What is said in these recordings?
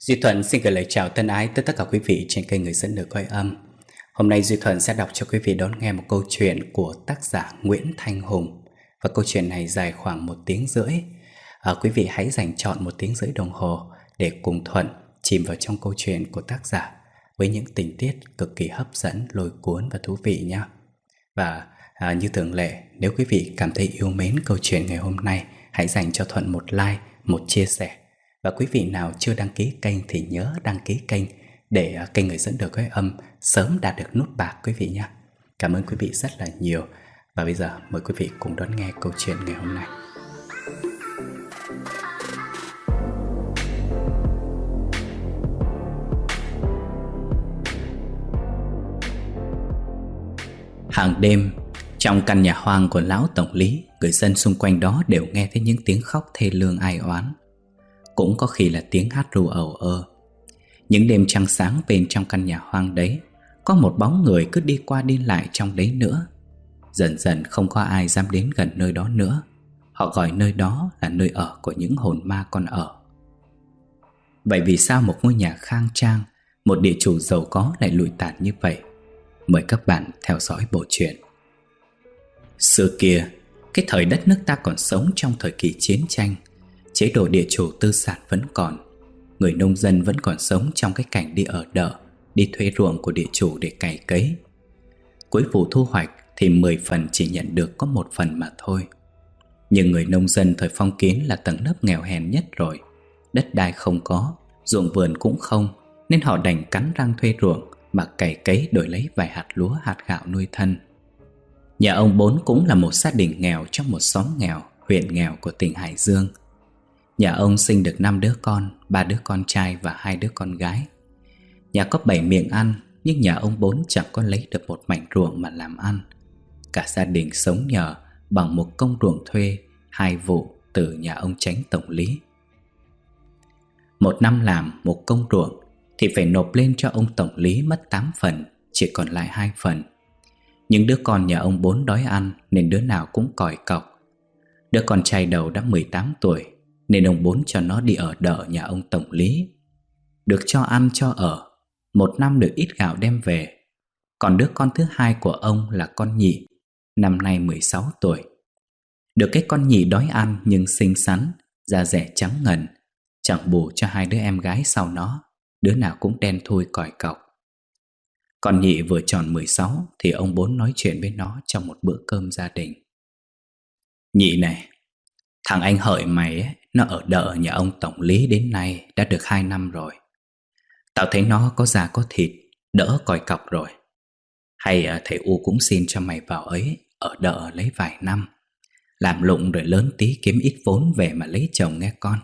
Duy Thuận xin gửi lời chào thân ái tới tất cả quý vị trên kênh Người Dẫn Lời Cõi Âm. Hôm nay Duy Thuận sẽ đọc cho quý vị đón nghe một câu chuyện của tác giả Nguyễn Thanh Hùng. Và câu chuyện này dài khoảng 1 tiếng rưỡi. Quý vị hãy dành chọn 1 tiếng rưỡi đồng hồ để cùng Thuận chìm vào trong câu chuyện của tác giả với những tình tiết cực kỳ hấp dẫn, lôi cuốn và thú vị nhé. Và như thường lệ, nếu quý vị cảm thấy yêu mến câu chuyện ngày hôm nay, hãy dành cho Thuận một like, một chia sẻ. Và quý vị nào chưa đăng ký kênh thì nhớ đăng ký kênh để kênh Người Dẫn Lời Cõi Âm sớm đạt được nút bạc quý vị nhé. Cảm ơn quý vị rất là nhiều. Và bây giờ mời quý vị cùng đón nghe câu chuyện ngày hôm nay. Hàng đêm, trong căn nhà hoang của lão tổng lý, người dân xung quanh đó đều nghe thấy những tiếng khóc thê lương ai oán. Cũng có khi là tiếng hát ru ầu ơ. Những đêm trăng sáng bên trong căn nhà hoang đấy, có một bóng người cứ đi qua đi lại trong đấy nữa. Dần dần không có ai dám đến gần nơi đó nữa. Họ gọi nơi đó là nơi ở của những hồn ma còn ở. Vậy vì sao một ngôi nhà khang trang, một địa chủ giàu có lại lụi tàn như vậy? Mời các bạn theo dõi bộ truyện. Xưa kia, cái thời đất nước ta còn sống trong thời kỳ chiến tranh, chế độ địa chủ tư sản vẫn còn. Người nông dân vẫn còn sống trong cái cảnh đi ở đợ, đi thuê ruộng của địa chủ để cày cấy. Cuối vụ thu hoạch thì 10 phần chỉ nhận được có 1 phần mà thôi. Nhưng người nông dân thời phong kiến là tầng lớp nghèo hèn nhất rồi. Đất đai không có, ruộng vườn cũng không, nên họ đành cắn răng thuê ruộng mà cày cấy đổi lấy vài hạt lúa hạt gạo nuôi thân. Nhà ông Bốn cũng là một gia đình nghèo trong một xóm nghèo, huyện nghèo của tỉnh Hải Dương. Nhà ông sinh được 5 đứa con, 3 đứa con trai và 2 đứa con gái. Nhà có 7 miệng ăn, nhưng nhà ông Bốn chẳng có lấy được một mảnh ruộng mà làm ăn. Cả gia đình sống nhờ bằng một công ruộng thuê 2 vụ từ nhà ông Chánh tổng lý. Một năm làm một công ruộng thì phải nộp lên cho ông tổng lý mất 8 phần, chỉ còn lại 2 phần. Những đứa con nhà ông Bốn đói ăn nên đứa nào cũng còi cọc. Đứa con trai đầu đã 18 tuổi nên ông Bốn cho nó đi ở đợ nhà ông tổng lý. Được cho ăn cho ở, 1 năm được ít gạo đem về. Còn đứa con thứ hai của ông là con nhị, năm nay 16 tuổi. Được cái con nhị đói ăn nhưng xinh xắn, da dẻ trắng ngần, chẳng bù cho 2 đứa em gái sau nó, đứa nào cũng đen thui còi cọc. Con nhị vừa tròn 16 thì ông Bốn nói chuyện với nó trong một bữa cơm gia đình. Nhị này, thằng anh Hợi mày ấy, nó ở đợ nhà ông tổng lý đến nay đã được 2 năm rồi. Tao thấy nó có da có thịt, đỡ còi cọc rồi. Hay thầy U cũng xin cho mày vào ấy, ở đợ lấy vài năm, làm lụng rồi lớn tí kiếm ít vốn về mà lấy chồng nghe con.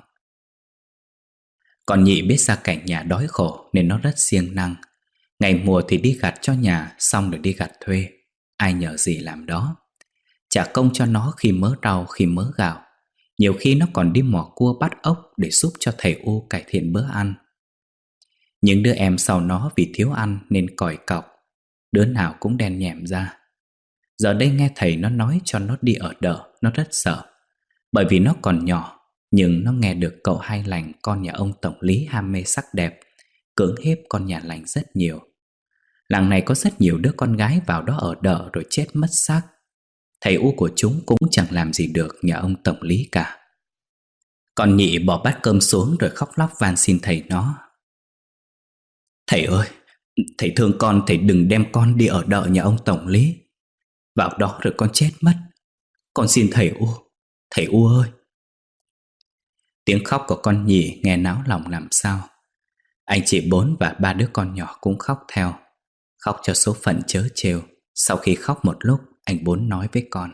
Con nhị biết gia cảnh nhà đói khổ nên nó rất siêng năng. Ngày mùa thì đi gặt cho nhà, xong rồi đi gặt thuê, ai nhờ gì làm đó. Trả công cho nó khi mớ rau khi mớ gạo. Nhiều khi nó còn đi mò cua bắt ốc để giúp cho thầy U cải thiện bữa ăn. Những đứa em sau nó vì thiếu ăn nên còi cọc, đứa nào cũng đen nhẻm ra. Giờ đây nghe thầy nó nói cho nó đi ở đợ, nó rất sợ. Bởi vì nó còn nhỏ, nhưng nó nghe được cậu Hai Lành, con nhà ông tổng lý ham mê sắc đẹp, cưỡng hiếp con nhà lành rất nhiều. Làng này có rất nhiều đứa con gái vào đó ở đợ rồi chết mất xác. Thầy U của chúng cũng chẳng làm gì được nhà ông tổng lý cả. Con nhị bỏ bát cơm xuống rồi khóc lóc van xin thầy nó. Thầy ơi, thầy thương con, thầy đừng đem con đi ở đợ nhà ông tổng lý. Vào đó rồi con chết mất. Con xin thầy U ơi. Tiếng khóc của con nhị nghe náo lòng làm sao. Anh chị Bốn và 3 đứa con nhỏ cũng khóc theo, khóc cho số phận trớ trêu. Sau khi khóc một lúc, anh Bốn nói với con.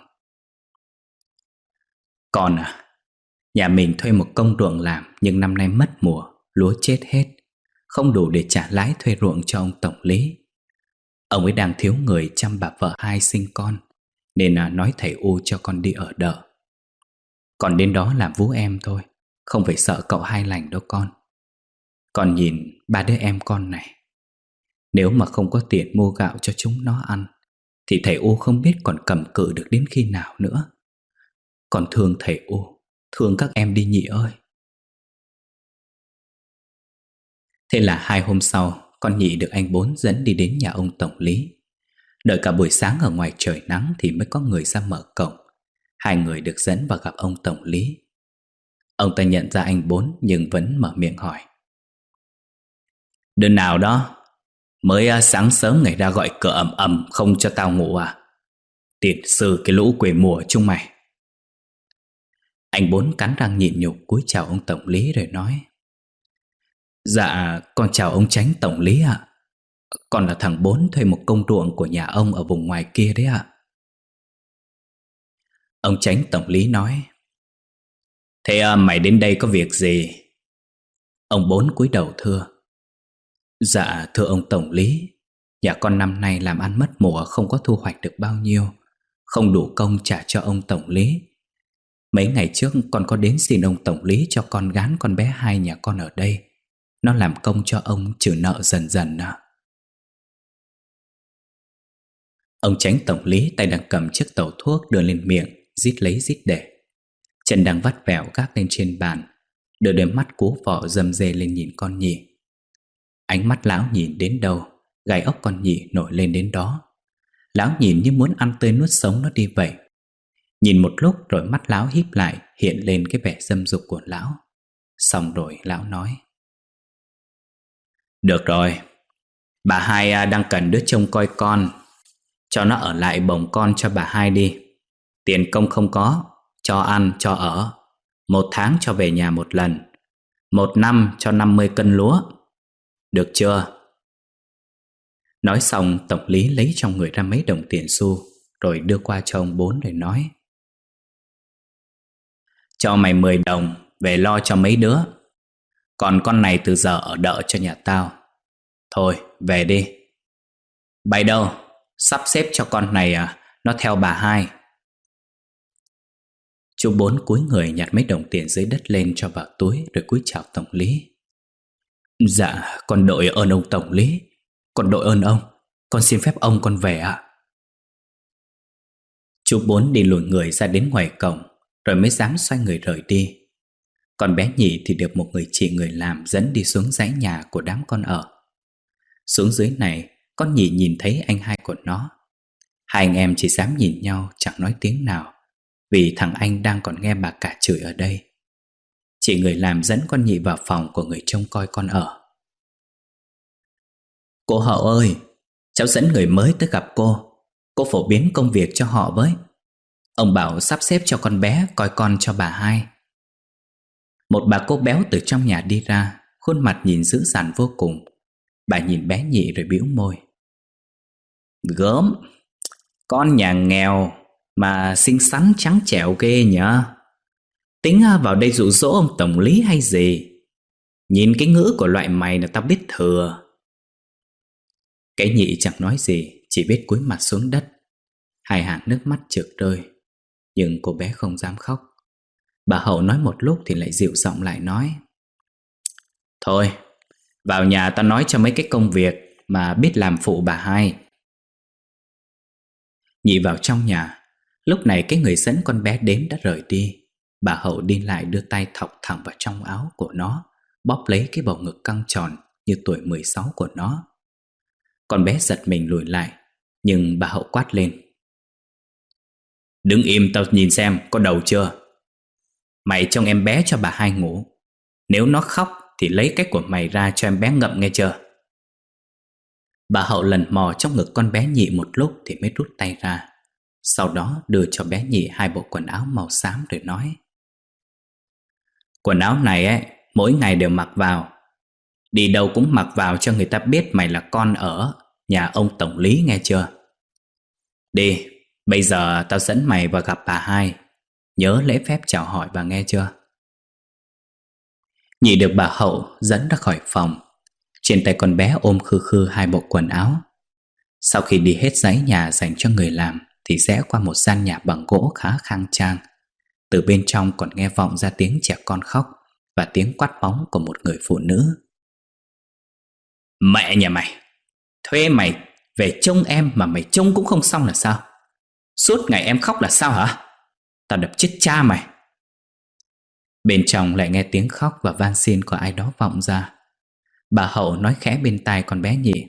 Con à, nhà mình thuê một công ruộng làm nhưng năm nay mất mùa, lúa chết hết, không đủ để trả lãi thuê ruộng cho ông tổng lý. Ông ấy đang thiếu người chăm bà vợ hai sinh con, nên nói thầy U cho con đi ở đợ. Con đến đó làm vú em thôi, không phải sợ cậu Hai Lành đâu con. Con nhìn 3 đứa em con này, nếu mà không có tiền mua gạo cho chúng nó ăn thì thầy U không biết còn cầm cự được đến khi nào nữa. Con thương thầy U, thương các em đi nhị ơi. Thế là 2 hôm sau, con Nhị được anh Bốn dẫn đi đến nhà ông tổng lý. Đợi cả buổi sáng ở ngoài trời nắng thì mới có người ra mở cổng. 2 người được dẫn vào gặp ông tổng lý. Ông ta nhận ra anh Bốn nhưng vẫn mở miệng hỏi: "Đứa nào đó? Mới sáng sớm ngày ra gọi cửa ầm ầm không cho tao ngủ à? Tiền sư cái lũ quê mùa chúng mày." Anh Bốn cắn răng nhịn nhục cúi chào ông tổng lý rồi nói: "Dạ con chào ông Chánh tổng lý ạ. Con là thằng Bốn thuê một công ruộng của nhà ông ở vùng ngoài kia đấy ạ." Ông Chánh tổng lý nói: "Thế mày đến đây có việc gì?" Ông Bốn cúi đầu thưa: "Dạ thưa ông tổng lý, nhà con năm nay làm ăn mất mùa, không có thu hoạch được bao nhiêu, không đủ công trả cho ông tổng lý. Mấy ngày trước con có đến xin ông tổng lý cho con gán con bé Hai nhà con ở đây. Nó làm công cho ông trừ nợ dần dần ạ." Ông Chánh tổng lý tay đang cầm chiếc tàu thuốc đưa lên miệng, rít lấy rít để. Chân đang vắt vẻo gác lên trên bàn, đưa đôi mắt cú vọ râm rê lên nhìn con Nhị. Ánh mắt lão nhìn đến đâu, gai ốc con Nhị nổi lên đến đó. Lão nhìn như muốn ăn tươi nuốt sống nó đi vậy. Nhìn một lúc rồi mắt lão híp lại, hiện lên cái vẻ dâm dục của lão. Xong rồi lão nói: "Được rồi, bà Hai đang cần đứa trông coi con, cho nó ở lại bồng con cho bà Hai đi. Tiền công không có, cho ăn cho ở. 1 tháng cho về nhà 1 lần. 1 năm cho 50 cân lúa. Được chưa?" Nói xong tổng lý lấy trong người ra mấy đồng tiền xu, rồi đưa qua cho ông Bốn rồi nói: "Cho mày 10 đồng, về lo cho mấy đứa. Còn con này từ giờ ở đợ cho nhà tao. Thôi về đi. Bay đâu? Sắp xếp cho con này nó theo bà Hai." Chú Bốn cúi người nhặt mấy đồng tiền dưới đất lên cho vào túi rồi cúi chào tổng lý. "Dạ con đội ơn ông tổng lý. Con đội ơn ông. Con xin phép ông con về ạ." Chú Bốn đi lùi người ra đến ngoài cổng, rồi mới dám xoay người rời đi. Còn bé Nhị thì được một người chị người làm dẫn đi xuống dãy nhà của đám con ở. Xuống dưới này, con Nhị nhìn thấy anh hai của nó. 2 anh em chỉ dám nhìn nhau, chẳng nói tiếng nào, vì thằng anh đang còn nghe bà cả chửi ở đây. Chị người làm dẫn con Nhị vào phòng của người trông coi con ở. "Cô Hậu ơi, cháu dẫn người mới tới gặp cô. Cô phổ biến công việc cho họ với. Ông bảo sắp xếp cho con bé coi con cho bà Hai." Một bà cô béo từ trong nhà đi ra, khuôn mặt nhìn dữ dằn vô cùng. Bà nhìn bé Nhị rồi bĩu môi: "Gớm, con nhà nghèo mà xinh xắn trắng trẻo ghê nhở. Tính vào đây dụ dỗ ông tổng lý hay gì? Nhìn cái ngữ của loại mày là tao biết thừa." Cái Nhị chẳng nói gì, chỉ biết cúi mặt xuống đất. 2 hàng nước mắt trượt rơi, nhưng cô bé không dám khóc. Bà Hậu nói một lúc thì lại dịu giọng lại nói: "Thôi, vào nhà tao nói cho mấy cái công việc mà biết làm phụ bà Hai." Nhị vào trong nhà. Lúc này cái người dẫn con bé đến đã rời đi. Bà Hậu đi lại đưa tay thọc thẳng vào trong áo của nó, bóp lấy cái bầu ngực căng tròn như tuổi 16 của nó. Con bé giật mình lùi lại, nhưng bà Hậu quát lên: "Đứng im tao nhìn xem có đầu chưa. Mày trông em bé cho bà Hai ngủ. Nếu nó khóc thì lấy cái của mày ra cho em bé ngậm nghe chưa." Bà Hậu lần mò trong ngực con bé Nhị một lúc thì mới rút tay ra. Sau đó đưa cho bé Nhị 2 bộ quần áo màu xám rồi nói: "Quần áo này mỗi ngày đều mặc vào. Đi đâu cũng mặc vào cho người ta biết mày là con ở nhà ông tổng lý nghe chưa. Đi, bây giờ tao dẫn mày vào gặp bà Hai. Nhớ lễ phép chào hỏi bà nghe chưa." Nhị được bà Hậu dẫn ra khỏi phòng. Trên tay con bé ôm khư khư 2 bộ quần áo. Sau khi đi hết dãy nhà dành cho người làm thì rẽ qua một gian nhà bằng gỗ khá khang trang. Từ bên trong còn nghe vọng ra tiếng trẻ con khóc và tiếng quát mắng của một người phụ nữ. "Mẹ nhà mày, thuê mày về trông em mà mày trông cũng không xong là sao? Suốt ngày em khóc là sao hả? Tao đập chết cha mày." Bên trong lại nghe tiếng khóc và van xin của ai đó vọng ra. Bà Hậu nói khẽ bên tai con bé Nhị.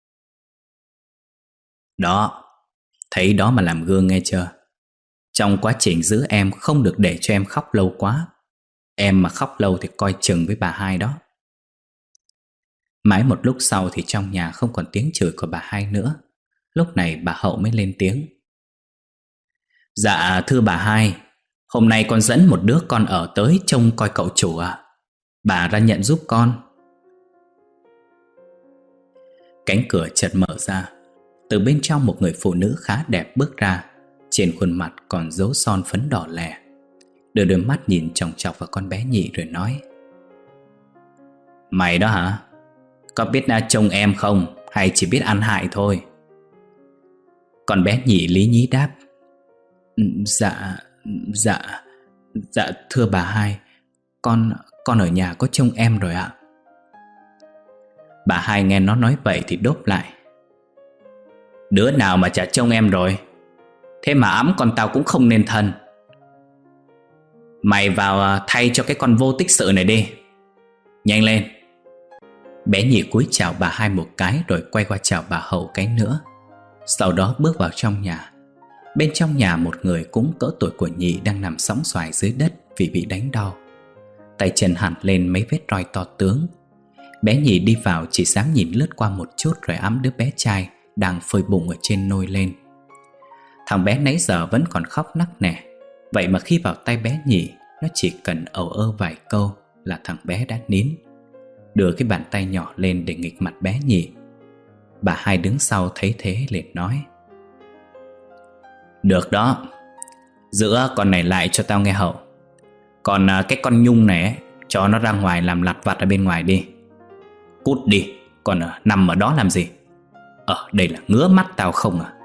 Đó, thấy đó mà làm gương nghe chưa? Trong quá trình giữ em không được để cho em khóc lâu quá. Em mà khóc lâu thì coi chừng với bà hai đó. Mãi một lúc sau thì trong nhà không còn tiếng chửi của bà hai nữa. Lúc này bà Hậu mới lên tiếng. Dạ thưa bà hai, hôm nay con dẫn một đứa con ở tới trông coi cậu chủ ạ. Bà ra nhận giúp con. Cánh cửa chợt mở ra. Từ bên trong một người phụ nữ khá đẹp bước ra. Trên khuôn mặt còn dấu son phấn đỏ lè. Đưa đôi mắt nhìn chòng chọc vào con bé Nhị rồi nói. Mày đó hả? Có biết trông em không? Hay chỉ biết ăn hại thôi? Con bé Nhị lý nhí đáp. Dạ thưa bà hai, Con ở nhà có trông em rồi ạ. Bà hai nghe nó nói vậy thì đốp lại. Đứa nào mà chả trông em rồi? Thế mà ẵm con tao cũng không nên thân. Mày vào thay cho cái con vô tích sự này đi. Nhanh lên. Bé Nhị cúi chào bà hai một cái rồi quay qua chào bà Hậu cái nữa. Sau đó bước vào trong nhà. Bên trong nhà một người cũng cỡ tuổi của Nhị đang nằm sõng soài dưới đất vì bị đánh đau. Tay chân hằn lên mấy vết roi to tướng. Bé Nhị đi vào chỉ dám nhìn lướt qua một chút rồi ẵm đứa bé trai đang phơi bụng ở trên nôi lên. Thằng bé nãy giờ vẫn còn khóc nắc nẻ. Vậy mà khi vào tay bé Nhị, nó chỉ cần ầu ơ vài câu là thằng bé đã nín. Đưa cái bàn tay nhỏ lên để nghịch mặt bé Nhị. Bà hai đứng sau thấy thế liền nói. Được đó, giữ con này lại cho tao nghe Hậu. Còn cái con Nhung này ấy, cho nó ra ngoài làm lặt vặt ở bên ngoài đi. Cút đi, còn nằm ở đó làm gì? Đây là ngứa mắt tao không à?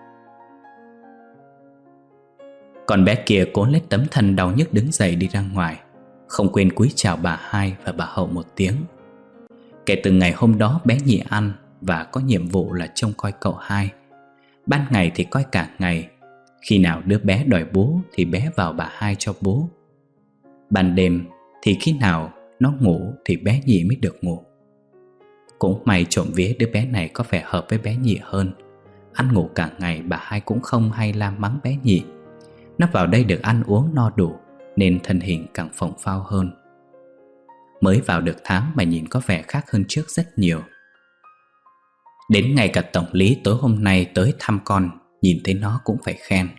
Con bé kia cố lấy tấm thân đau nhức đứng dậy đi ra ngoài, không quên cúi chào bà hai và bà Hậu một tiếng. Kể từ ngày hôm đó bé Nhị ăn và có nhiệm vụ là trông coi cậu hai. Ban ngày thì coi cả ngày. Khi nào đứa bé đòi bú thì bé vào bà hai cho bú. Ban đêm thì khi nào nó ngủ thì bé Nhị mới được ngủ. Cũng may trộm vía đứa bé này có vẻ hợp với bé Nhị hơn. Ăn ngủ cả ngày bà hai cũng không hay la mắng bé Nhị. Nó vào đây được ăn uống no đủ nên thân hình càng phồng phao hơn. Mới vào được tháng mà nhìn có vẻ khác hơn trước rất nhiều. Đến ngay cả tổng lý tối hôm nay tới thăm con, nhìn thấy nó cũng phải khen.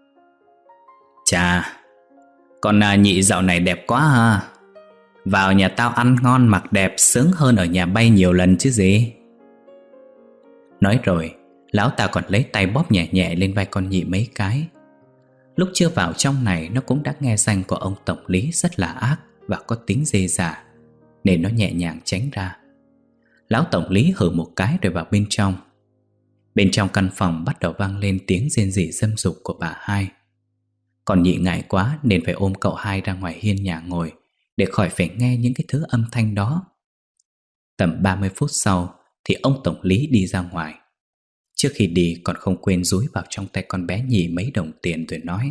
Chà, con Nhị dạo này đẹp quá ha. Vào nhà tao ăn ngon mặc đẹp sướng hơn ở nhà bay nhiều lần chứ gì. Nói rồi, lão ta còn lấy tay bóp nhẹ nhẹ lên vai con Nhị mấy cái. Lúc chưa vào trong này nó cũng đã nghe danh của ông tổng lý rất là ác và có tính dê dả, nên nó nhẹ nhàng tránh ra. Lão tổng lý hừ một cái rồi vào bên trong. Bên trong căn phòng bắt đầu vang lên tiếng rên rỉ dâm dục của bà hai. Còn Nhị ngại quá nên phải ôm cậu hai ra ngoài hiên nhà ngồi để khỏi phải nghe những cái thứ âm thanh đó. Tầm 30 phút sau thì ông tổng lý đi ra ngoài. Trước khi đi còn không quên dúi vào trong tay con bé Nhị mấy đồng tiền rồi nói.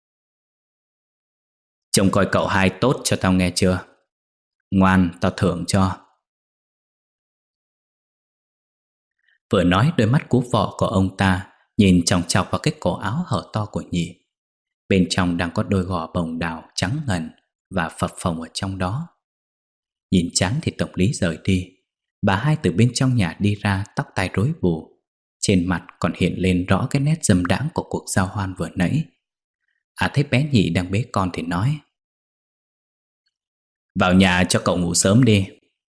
Trông coi cậu hai tốt cho tao nghe chưa? Ngoan, tao thưởng cho. Vừa nói đôi mắt cú vọ của ông ta nhìn chòng chọc vào cái cổ áo hở to của Nhị. Bên trong đang có đôi gò bồng đào trắng ngần và phập phồng ở trong đó. Nhìn chán thì tổng lý rời đi. Bà hai từ bên trong nhà đi ra, tóc tai rối bù. Trên mặt còn hiện lên rõ cái nét dâm đãng của cuộc giao hoan vừa nãy. Thấy bé Nhị đang bế con thì nói. Vào nhà cho cậu ngủ sớm đi.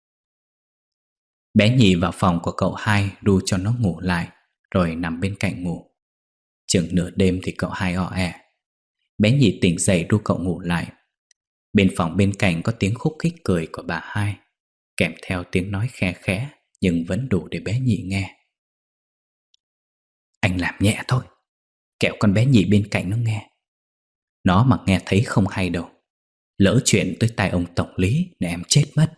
Bé Nhị vào phòng của cậu hai đu cho nó ngủ lại, rồi nằm bên cạnh ngủ. Chừng nửa đêm thì cậu hai o ẹ. Bé Nhị tỉnh dậy đu cậu ngủ lại. Bên phòng bên cạnh có tiếng khúc khích cười của bà hai, kèm theo tiếng nói khe khẽ nhưng vẫn đủ để bé Nhị nghe. Anh làm nhẹ thôi, kẻo con bé Nhị bên cạnh nó nghe. Nó mà nghe thấy không hay đâu. Lỡ chuyện tới tai ông tổng lý để em chết mất.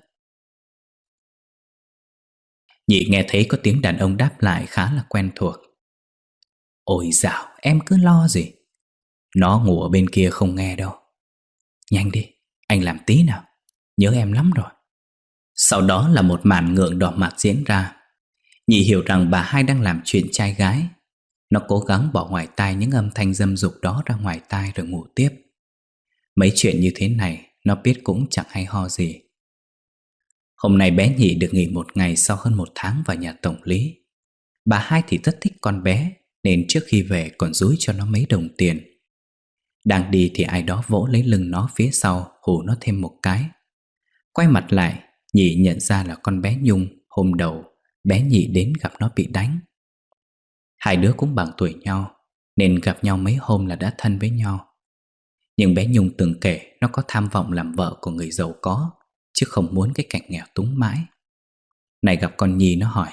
Nhị nghe thấy có tiếng đàn ông đáp lại khá là quen thuộc. Ôi dạo, em cứ lo gì. Nó ngủ ở bên kia không nghe đâu. Nhanh đi, anh làm tí nào, nhớ em lắm rồi. Sau đó là một màn ngượng đỏ mặt diễn ra. Nhị hiểu rằng bà hai đang làm chuyện trai gái. Nó cố gắng bỏ ngoài tai những âm thanh dâm dục đó ra ngoài tai rồi ngủ tiếp. Mấy chuyện như thế này nó biết cũng chẳng hay ho gì. Hôm nay bé Nhị được nghỉ một ngày sau hơn 1 tháng vào nhà tổng lý. Bà hai thì rất thích con bé, nên trước khi về còn dúi cho nó mấy đồng tiền. Đang đi thì ai đó vỗ lấy lưng nó phía sau, hù nó thêm một cái. Quay mặt lại, Nhị nhận ra là con bé Nhung. Hôm đầu bé Nhị đến gặp nó bị đánh. Hai đứa cũng bằng tuổi nhau, nên gặp nhau mấy hôm là đã thân với nhau. Nhưng bé Nhung từng kể nó có tham vọng làm vợ của người giàu có, chứ không muốn cái cảnh nghèo túng mãi. Này gặp con Nhi nó hỏi: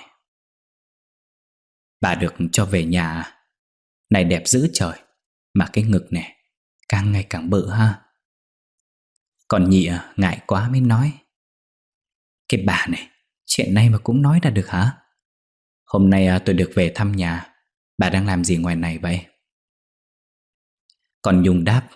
bà được cho về nhà à? Này đẹp dữ trời, mà cái ngực này càng ngày càng bự ha. Con Nhi ngại quá mới nói: cái bà này, chuyện này mà cũng nói ra được hả? Hôm nay tôi được về thăm nhà. Bà đang làm gì ngoài này vậy? Con Nhung đáp: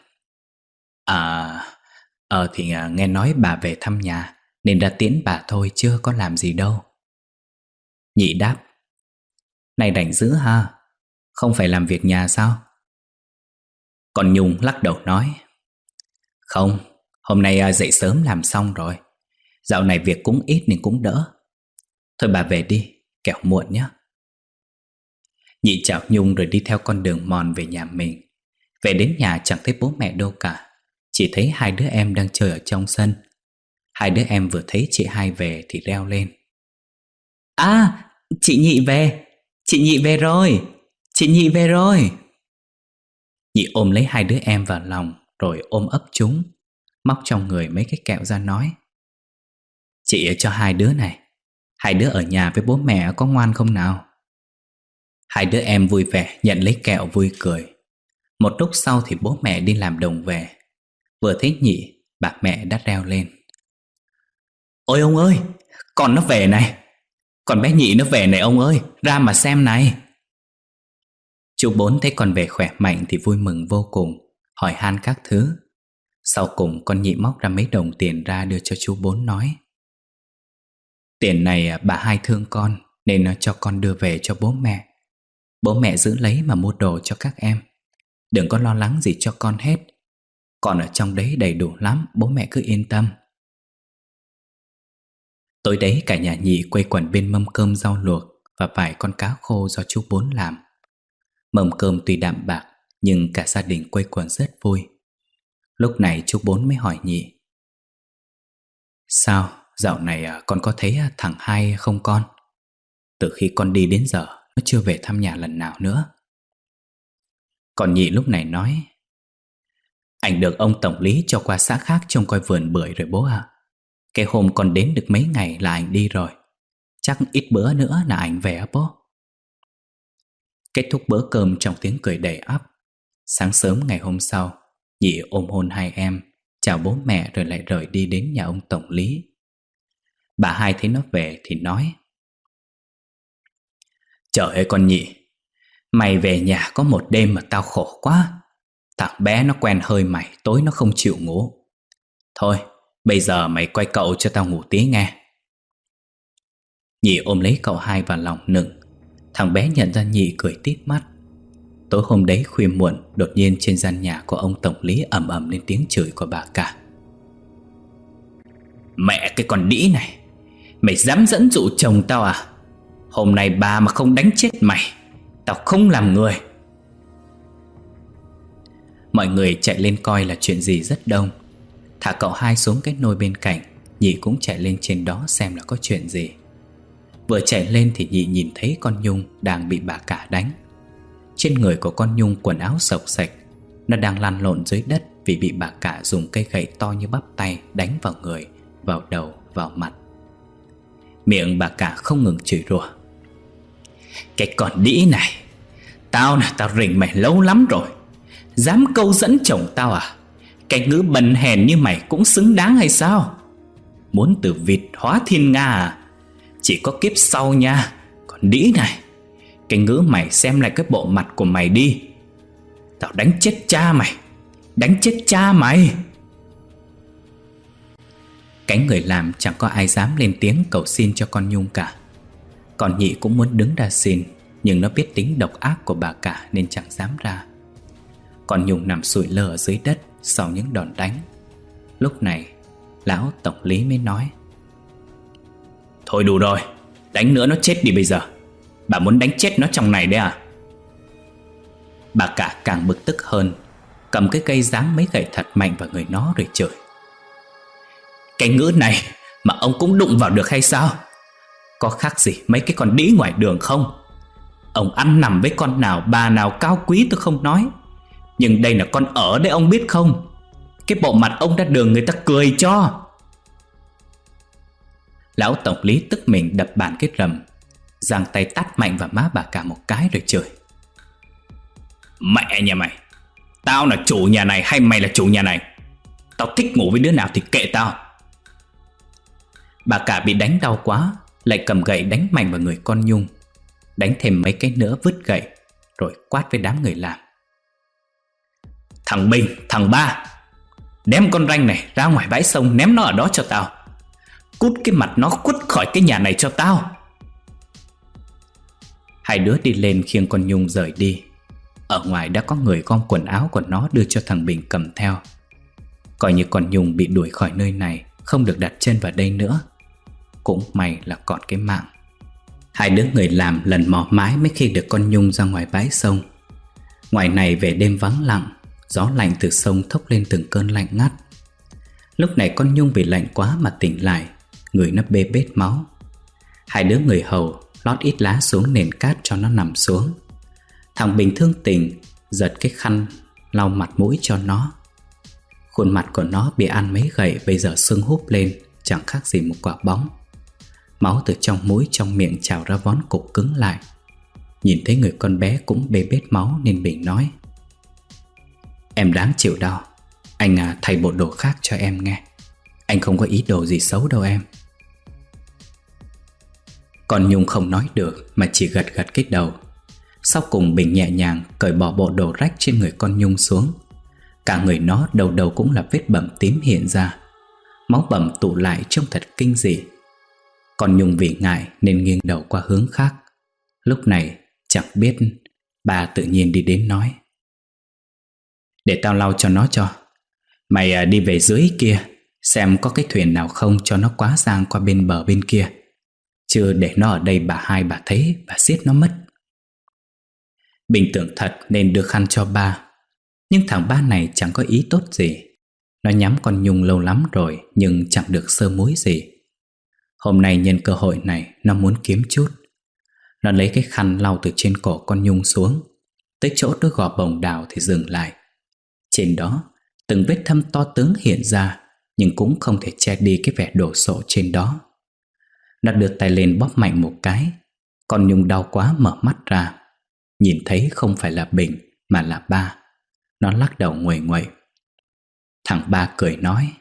thì nghe nói bà về thăm nhà nên đã tiễn bà thôi, chưa có làm gì đâu. Nhị đáp: này rảnh dữ ha, không phải làm việc nhà sao? Con Nhung lắc đầu nói: không, hôm nay dậy sớm làm xong rồi. Dạo này việc cũng ít nên cũng đỡ. Thôi bà về đi, kẻo muộn nhé. Nhị chào Nhung rồi đi theo con đường mòn về nhà mình. Về đến nhà chẳng thấy bố mẹ đâu cả, chỉ thấy hai đứa em đang chơi ở trong sân. Hai đứa em vừa thấy chị hai về thì reo lên: à, chị Nhị về! Chị Nhị về rồi! Chị Nhị về rồi! Nhị ôm lấy hai đứa em vào lòng rồi ôm ấp chúng, móc trong người mấy cái kẹo ra nói: chị cho hai đứa này. Hai đứa ở nhà với bố mẹ có ngoan không nào? Hai đứa em vui vẻ nhận lấy kẹo vui cười. Một lúc sau thì bố mẹ đi làm đồng về. Vừa thấy Nhị, bà mẹ đã reo lên: ôi ông ơi, con nó về này! Con bé Nhị nó về này ông ơi, ra mà xem này! Chú Bốn thấy con về khỏe mạnh thì vui mừng vô cùng, hỏi han các thứ. Sau cùng con Nhị móc ra mấy đồng tiền ra đưa cho chú Bốn nói: tiền này bà hai thương con nên nó cho con đưa về cho bố mẹ. Bố mẹ giữ lấy mà mua đồ cho các em. Đừng có lo lắng gì cho con hết. Con ở trong đấy đầy đủ lắm, bố mẹ cứ yên tâm. Tối đấy cả nhà Nhị quây quần bên mâm cơm rau luộc và vài con cá khô do chú Bốn làm. Mâm cơm tuy đạm bạc nhưng cả gia đình quây quần rất vui. Lúc này chú Bốn mới hỏi Nhị: sao, dạo này con có thấy thằng Hai không con? Từ khi con đi đến giờ nó chưa về thăm nhà lần nào nữa. Còn Nhị lúc này nói: anh được ông tổng lý cho qua xã khác trông coi vườn bưởi rồi bố ạ. Cái hôm con đến được mấy ngày là anh đi rồi. Chắc ít bữa nữa là anh về á bố. Kết thúc bữa cơm trong tiếng cười đầy ắp. Sáng sớm ngày hôm sau, Nhị ôm hôn hai em, chào bố mẹ rồi lại rời đi đến nhà ông tổng lý. Bà hai thấy nó về thì nói: trời ơi con Nhị, mày về nhà có một đêm mà tao khổ quá. Thằng bé nó quen hơi mày, tối nó không chịu ngủ. Thôi, bây giờ mày quay cậu cho tao ngủ tí nghe. Nhị ôm lấy cậu hai vào lòng nựng. Thằng bé nhận ra Nhị cười tít mắt. Tối hôm đấy khuya muộn, đột nhiên trên gian nhà của ông tổng lý ầm ầm lên tiếng chửi của bà cả: mẹ cái con đĩ này, mày dám dẫn dụ chồng tao à? Hôm nay bà mà không đánh chết mày, tao không làm người. Mọi người chạy lên coi là chuyện gì rất đông. Thả cậu hai xuống cái nôi bên cạnh, Nhị cũng chạy lên trên đó xem là có chuyện gì. Vừa chạy lên thì Nhị nhìn thấy con Nhung đang bị bà cả đánh. Trên người của con Nhung quần áo xộc xệch, nó đang lăn lộn dưới đất vì bị bà cả dùng cây gậy to như bắp tay đánh vào người, vào đầu, vào mặt. Miệng bà cả không ngừng chửi rủa: cái con đĩ này, tao rình mày lâu lắm rồi. Dám câu dẫn chồng tao à? Cái ngữ bần hèn như mày cũng xứng đáng hay sao? Muốn từ vịt hóa thiên nga à? Chỉ có kiếp sau nha, con đĩ này. Cái ngữ mày xem lại cái bộ mặt của mày đi. Tao đánh chết cha mày, đánh chết cha mày. Cánh người làm chẳng có ai dám lên tiếng cầu xin cho con Nhung cả. Con Nhị cũng muốn đứng ra xin, nhưng nó biết tính độc ác của bà cả nên chẳng dám ra. Con Nhung nằm sụi lơ ở dưới đất sau những đòn đánh. Lúc này lão tổng lý mới nói: Thôi đủ rồi, đánh nữa nó chết đi bây giờ. Bà muốn đánh chết nó trong này đấy à? Bà cả càng bực tức hơn, cầm cái cây giáng mấy gậy thật mạnh vào người nó rồi chửi: Cái ngữ này mà ông cũng đụng vào được hay sao? Có khác gì mấy cái con đĩ ngoài đường không? Ông ăn nằm với con nào bà nào cao quý tôi không nói, nhưng đây là con ở đấy ông biết không? Cái bộ mặt ông ra đường người ta cười cho. Lão tổng lý tức mình đập bàn cái rầm, giang tay tát mạnh vào má bà cả một cái rồi chửi: Mẹ nhà mày, tao là chủ nhà này hay mày là chủ nhà này? Tao thích ngủ với đứa nào thì kệ tao. Bà cả bị đánh đau quá, lại cầm gậy đánh mạnh vào người con Nhung, đánh thêm mấy cái nữa vứt gậy, rồi quát với đám người làm: Thằng Bình, thằng Ba, đem con ranh này ra ngoài bãi sông ném nó ở đó cho tao. Cút cái mặt nó khuất khỏi cái nhà này cho tao. Hai đứa đi lên khiêng con Nhung rời đi. Ở ngoài đã có người gom quần áo của nó đưa cho thằng Bình cầm theo. Coi như con Nhung bị đuổi khỏi nơi này, không được đặt chân vào đây nữa. Cũng may là còn cái mạng. Hai đứa người làm lần mò mái mới khi được con Nhung ra ngoài bãi sông. Ngoài này về đêm vắng lặng, gió lạnh từ sông thốc lên từng cơn lạnh ngắt. Lúc này con Nhung vì lạnh quá mà tỉnh lại, người nó bê bết máu. Hai đứa người hầu lót ít lá xuống nền cát cho nó nằm xuống. Thằng Bình thương tình giật cái khăn lau mặt mũi cho nó. Khuôn mặt của nó bị ăn mấy gậy bây giờ sưng húp lên, chẳng khác gì một quả bóng. Máu từ trong mũi trong miệng trào ra vón cục cứng lại. Nhìn thấy người con bé cũng bê bết máu nên Bình nói: Em đáng chịu đau. Anh thay bộ đồ khác cho em nghe. Anh không có ý đồ gì xấu đâu em. Con Nhung không nói được mà chỉ gật gật cái đầu. Sau cùng Bình nhẹ nhàng cởi bỏ bộ đồ rách trên người con Nhung xuống. Cả người nó đầu đầu cũng là vết bầm tím hiện ra. Máu bầm tụ lại trông thật kinh dị. Con Nhung vì ngại nên nghiêng đầu qua hướng khác. Lúc này chẳng biết bà tự nhiên đi đến nói: Để tao lau cho nó cho. Mày đi về dưới kia xem có cái thuyền nào không cho nó quá giang qua bên bờ bên kia. Chứ để nó ở đây bà hai bà thấy bà giết nó mất. Bình tưởng thật nên đưa khăn cho ba. Nhưng thằng ba này chẳng có ý tốt gì. Nó nhắm con Nhung lâu lắm rồi nhưng chẳng được sơ múi gì. Hôm nay nhân cơ hội này nó muốn kiếm chút. Nó lấy cái khăn lau từ trên cổ con Nhung xuống, tới chỗ đôi gò bồng đào thì dừng lại. Trên đó từng vết thâm to tướng hiện ra, nhưng cũng không thể che đi cái vẻ đổ sộ trên đó. Nó đưa tay lên bóp mạnh một cái. Con Nhung đau quá mở mắt ra, nhìn thấy không phải là Bình mà là ba. Nó lắc đầu nguậy nguậy. Thằng ba cười nói: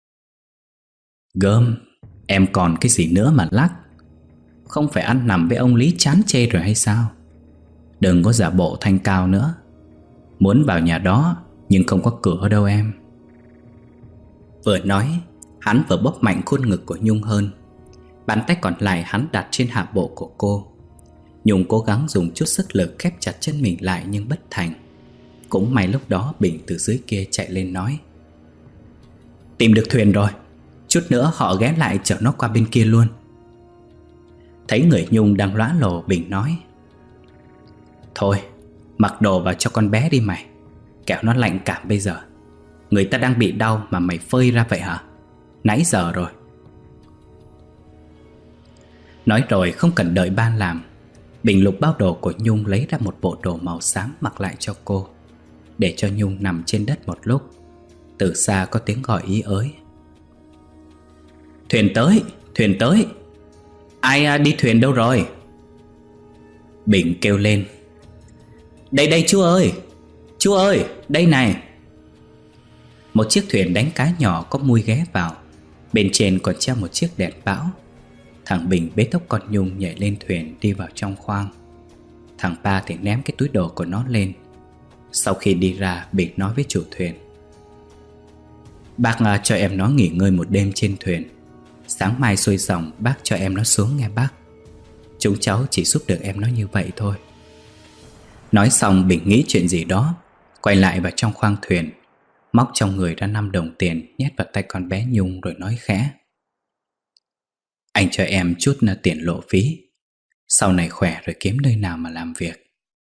Gớm, em còn cái gì nữa mà lắc? Không phải ăn nằm với ông Lý chán chê rồi hay sao? Đừng có giả bộ thanh cao nữa. Muốn vào nhà đó nhưng không có cửa đâu em. Vừa nói, hắn vừa bóp mạnh khuôn ngực của Nhung hơn. Bàn tay còn lại hắn đặt trên hạ bộ của cô. Nhung cố gắng dùng chút sức lực khép chặt chân mình lại nhưng bất thành. Cũng may lúc đó Bình từ dưới kia chạy lên nói: Tìm được thuyền rồi. Chút nữa họ ghé lại chở nó qua bên kia luôn. Thấy người Nhung đang lóa lồ, Bình nói: Thôi, mặc đồ vào cho con bé đi mày. Kẻo nó lạnh cảm bây giờ. Người ta đang bị đau mà mày phơi ra vậy hả? Nãy giờ rồi. Nói rồi không cần đợi ba làm, Bình lục bao đồ của Nhung lấy ra một bộ đồ màu xám mặc lại cho cô, để cho Nhung nằm trên đất một lúc. Từ xa có tiếng gọi ý ới: Thuyền tới, thuyền tới. Ai đi thuyền đâu rồi? Bình kêu lên: Đây đây chú ơi, chú ơi, đây này. Một chiếc thuyền đánh cá nhỏ có mui ghé vào. Bên trên còn treo một chiếc đèn bão. Thằng Bình bế tóc con Nhung nhảy lên thuyền đi vào trong khoang. Thằng ba thì ném cái túi đồ của nó lên. Sau khi đi ra, Bình nói với chủ thuyền: Bác cho em nó nghỉ ngơi một đêm trên thuyền. Sáng mai xuôi dòng bác cho em nó xuống nghe bác. Chúng cháu chỉ giúp được em nó như vậy thôi. Nói xong Bình nghĩ chuyện gì đó, quay lại vào trong khoang thuyền, móc trong người ra 5 đồng tiền nhét vào tay con bé Nhung rồi nói khẽ: Anh cho em chút tiền lộ phí, sau này khỏe rồi kiếm nơi nào mà làm việc.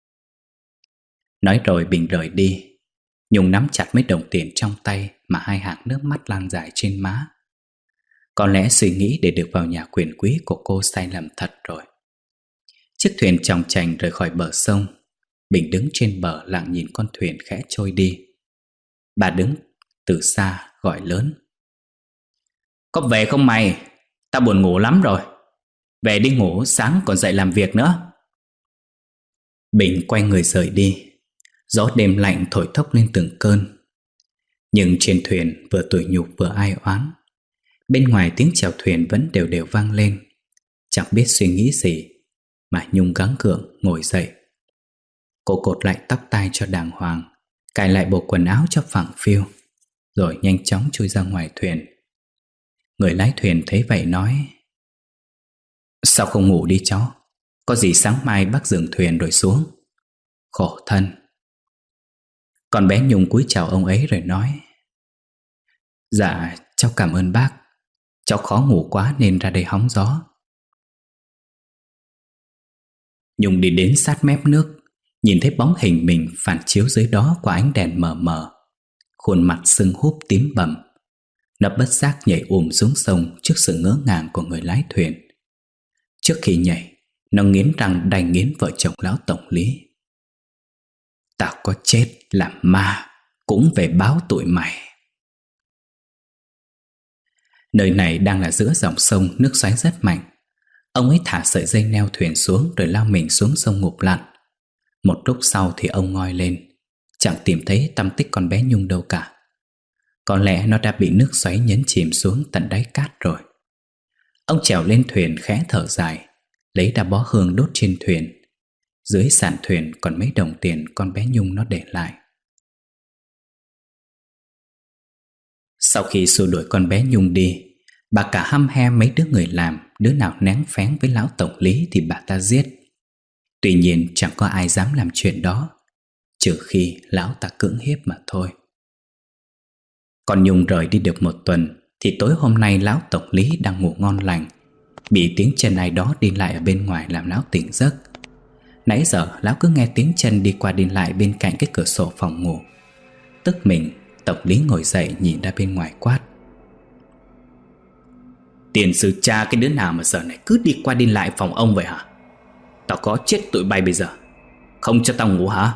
Nói rồi Bình rời đi. Nhung nắm chặt mấy đồng tiền trong tay mà hai hàng nước mắt lan dài trên má. Có lẽ suy nghĩ để được vào nhà quyền quý của cô sai lầm thật rồi. Chiếc thuyền chòng chành rời khỏi bờ sông. Bình đứng trên bờ lặng nhìn con thuyền khẽ trôi đi. Bà đứng từ xa gọi lớn: Có về không mày? Tao buồn ngủ lắm rồi. Về đi ngủ, sáng còn dậy làm việc nữa. Bình quay người rời đi. Gió đêm lạnh thổi thốc lên từng cơn. Nhưng trên thuyền vừa tủi nhục vừa ai oán. Bên ngoài tiếng chèo thuyền vẫn đều đều vang lên. Chẳng biết suy nghĩ gì mà Nhung gắng gượng ngồi dậy. Cô cột lại tóc tai cho đàng hoàng, cài lại bộ quần áo cho phẳng phiu, rồi nhanh chóng chui ra ngoài thuyền. Người lái thuyền thấy vậy nói: Sao không ngủ đi cháu? Có gì sáng mai bác dừng thuyền rồi xuống. Khổ thân. Con bé Nhung cúi chào ông ấy rồi nói: Dạ cháu cảm ơn bác. Cháu khó ngủ quá nên ra đây hóng gió. Nhung đi đến sát mép nước, nhìn thấy bóng hình mình phản chiếu dưới đó qua ánh đèn mờ mờ. Khuôn mặt sưng húp tím bầm. Nó bất giác nhảy xuống sông trước sự ngỡ ngàng của người lái thuyền. Trước khi nhảy, nó nghiến răng đành nghiến vợ chồng lão tổng lý: Tao có chết làm ma cũng về báo tụi mày. Nơi này đang là giữa dòng sông, nước xoáy rất mạnh. Ông ấy thả sợi dây neo thuyền xuống rồi lao mình xuống sông ngụp lặn. Một lúc sau thì ông ngoi lên, chẳng tìm thấy tăm tích con bé Nhung đâu cả. Có lẽ nó đã bị nước xoáy nhấn chìm xuống tận đáy cát rồi. Ông trèo lên thuyền khẽ thở dài, lấy ra bó hương đốt trên thuyền. Dưới sàn thuyền còn mấy đồng tiền con bé Nhung nó để lại. Sau khi xua đuổi con bé Nhung đi, bà cả hăm he mấy đứa người làm. Đứa nào nén phén với lão tổng lý thì bà ta giết. Tuy nhiên chẳng có ai dám làm chuyện đó, trừ khi lão ta cưỡng hiếp mà thôi. Con Nhung rời đi được một tuần thì tối hôm nay lão tổng lý đang ngủ ngon lành, bị tiếng chân ai đó đi lại ở bên ngoài làm lão tỉnh giấc. Nãy giờ lão cứ nghe tiếng chân đi qua đi lại bên cạnh cái cửa sổ phòng ngủ. Tức mình, tổng lý ngồi dậy nhìn ra bên ngoài quát: Tiền sư cha cái đứa nào mà giờ này cứ đi qua đi lại phòng ông vậy hả? Tao có chết tụi bay bây giờ. Không cho tao ngủ hả?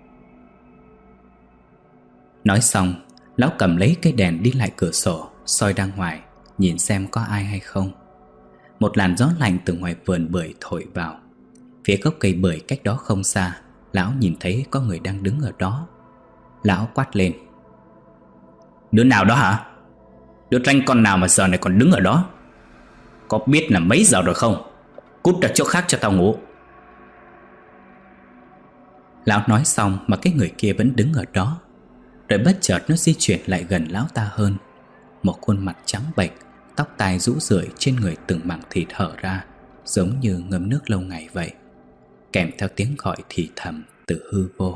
Nói xong, lão cầm lấy cây đèn đi lại cửa sổ, soi ra ngoài, nhìn xem có ai hay không. Một làn gió lạnh từ ngoài vườn bưởi thổi vào. Phía gốc cây bưởi cách đó không xa, lão nhìn thấy có người đang đứng ở đó. Lão quát lên: Đứa nào đó hả? Đứa ranh con nào mà giờ này còn đứng ở đó? Có biết là mấy giờ rồi không? Cút ra chỗ khác cho tao ngủ. Lão nói xong mà cái người kia vẫn đứng ở đó. Rồi bất chợt nó di chuyển lại gần lão ta hơn. Một khuôn mặt trắng bệch, tóc tai rũ rượi, trên người từng mảng thịt hở ra, giống như ngâm nước lâu ngày vậy, kèm theo tiếng gọi thì thầm từ hư vô: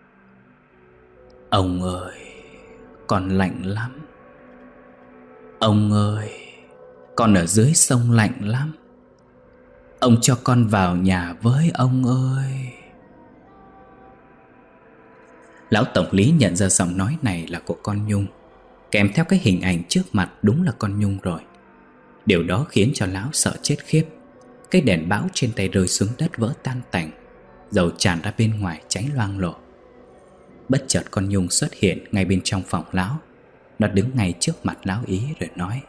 Ông ơi, con lạnh lắm. Ông ơi, con ở dưới sông lạnh lắm. Ông cho con vào nhà với ông ơi. Lão tổng lý nhận ra giọng nói này là của con Nhung, kèm theo cái hình ảnh trước mặt đúng là con Nhung rồi. Điều đó khiến cho lão sợ chết khiếp. Cái đèn bão trên tay rơi xuống đất vỡ tan tành, dầu tràn ra bên ngoài cháy loang lổ. Bất chợt con Nhung xuất hiện ngay bên trong phòng lão. Nó đứng ngay trước mặt lão ý rồi nói: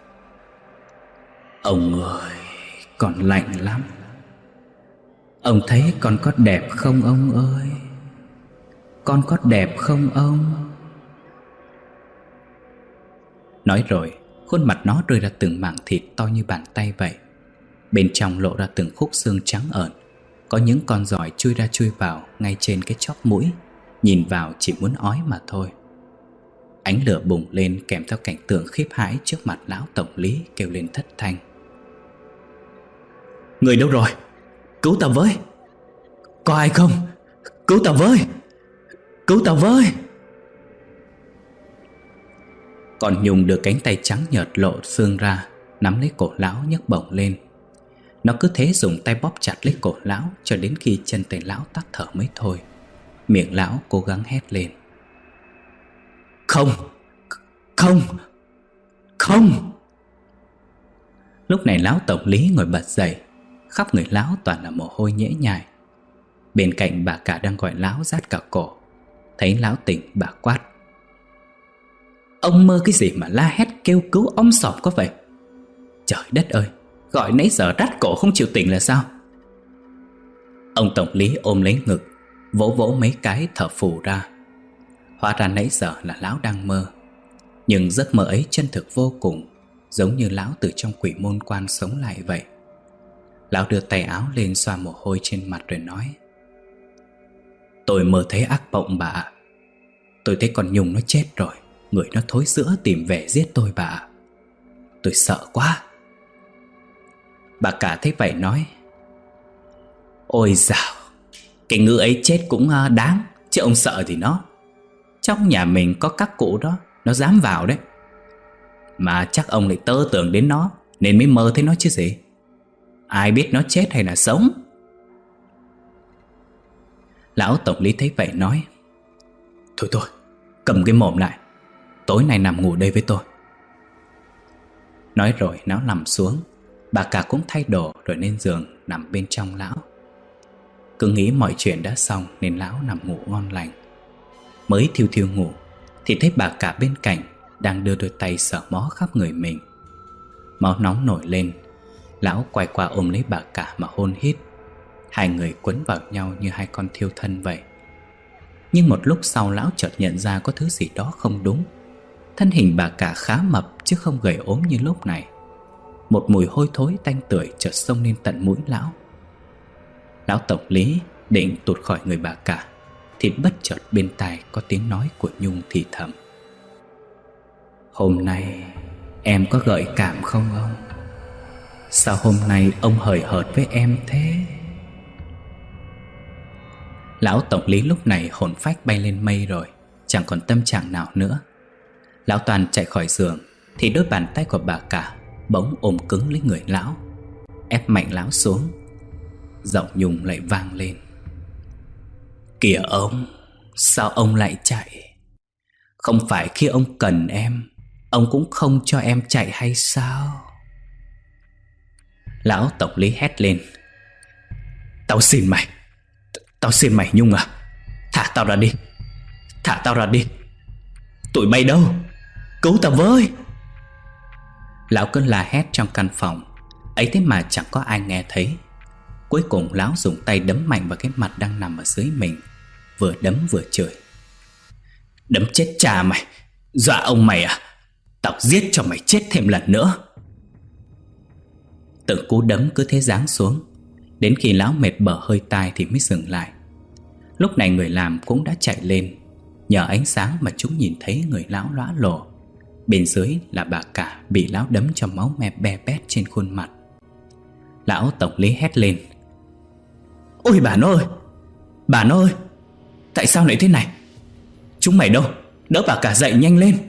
Ông ơi, con lạnh lắm. Ông thấy con có đẹp không ông ơi? Con có đẹp không ông? Nói rồi, khuôn mặt nó rơi ra từng mảng thịt to như bàn tay vậy. Bên trong lộ ra từng khúc xương trắng ợn. Có những con giỏi chui ra chui vào ngay trên cái chóp mũi. Nhìn vào chỉ muốn ói mà thôi. Ánh lửa bùng lên kèm theo cảnh tượng khiếp hãi trước mặt lão tổng lý kêu lên thất thanh: Người đâu rồi? Cứu tao với! Có ai không? Cứu tao với! Cứu tao với! Còn Nhung đưa cánh tay trắng nhợt lộ xương ra, nắm lấy cổ lão nhấc bổng lên. Nó cứ thế dùng tay bóp chặt lấy cổ lão cho đến khi chân tay lão tắc thở mới thôi. Miệng lão cố gắng hét lên: Không! Không! Không! Lúc này lão tổng lý ngồi bật dậy, khắp người lão toàn là mồ hôi nhễ nhại. Bên cạnh bà cả đang gọi lão rát cả cổ. Thấy lão tỉnh, bà quát: Ông mơ cái gì mà la hét kêu cứu om sòm có vậy? Trời đất ơi, gọi nãy giờ rát cổ không chịu tỉnh là sao? Ông tổng lý ôm lấy ngực, vỗ vỗ mấy cái thở phù ra. Hóa ra nãy giờ là lão đang mơ. Nhưng giấc mơ ấy chân thực vô cùng, giống như lão từ trong quỷ môn quan sống lại vậy. Lão đưa tay áo lên xoa mồ hôi trên mặt rồi nói: Tôi mơ thấy ác mộng bà ạ. Tôi thấy con Nhung nó chết rồi, người nó thối rữa tìm về giết tôi bà ạ. Tôi sợ quá. Bà cả thấy vậy nói: Ôi dào, cái ngư ấy chết cũng đáng, chứ ông sợ thì nó. Trong nhà mình có các cụ đó, nó dám vào đấy. Mà chắc ông lại tơ tưởng đến nó nên mới mơ thấy nó chứ gì. Ai biết nó chết hay là sống. Lão tổng lý thấy vậy nói: Thôi thôi, cầm cái mồm lại. Tối nay nằm ngủ đây với tôi. Nói rồi lão nằm xuống. Bà cả cũng thay đồ rồi lên giường nằm bên trong lão. Cứ nghĩ mọi chuyện đã xong nên lão nằm ngủ ngon lành. Mới thiêu thiêu ngủ thì thấy bà cả bên cạnh đang đưa đôi tay sờ mó khắp người mình. Máu nóng nổi lên. Lão quay qua ôm lấy bà cả mà hôn hít. Hai người quấn vào nhau như hai con thiêu thân vậy. Nhưng một lúc sau lão chợt nhận ra có thứ gì đó không đúng. Thân hình bà cả khá mập chứ không gầy ốm như lúc này. Một mùi hôi thối tanh tưởi chợt xông lên tận mũi lão. Lão tổng lý định tụt khỏi người bà cả thì bất chợt bên tai có tiếng nói của Nhung thì thầm: Hôm nay em có gợi cảm không ông? Sao hôm nay ông hời hợt với em thế? Lão tổng lý lúc này hồn phách bay lên mây rồi, chẳng còn tâm trạng nào nữa. Lão toàn chạy khỏi giường thì đôi bàn tay của bà cả bỗng ôm cứng lấy người lão, ép mạnh lão xuống. Giọng Nhung lại vang lên: Kìa ông, sao ông lại chạy? Không phải khi ông cần em, ông cũng không cho em chạy hay sao? Lão tổng lý hét lên: Tao xin mày Nhung à, thả tao ra đi. Thả tao ra đi. Tụi bay đâu? Cứu tao với. Lão cứ la hét trong căn phòng ấy thế mà chẳng có ai nghe thấy. Cuối cùng lão dùng tay đấm mạnh vào cái mặt đang nằm ở dưới mình, vừa đấm vừa chửi: Đấm chết cha mày, dọa ông mày à? Tao giết cho mày chết thêm lần nữa. Từng cú đấm cứ thế giáng xuống, đến khi lão mệt bở hơi tai thì mới dừng lại. Lúc này người làm cũng đã chạy lên. Nhờ ánh sáng mà chúng nhìn thấy người lão lõa lồ. Bên dưới là bà cả bị lão đấm cho máu me be bét trên khuôn mặt. Lão tổng lý hét lên: Ôi bà nó ơi! Bà nó ơi! Tại sao lại thế này? Chúng mày đâu? Đỡ bà cả dậy nhanh lên!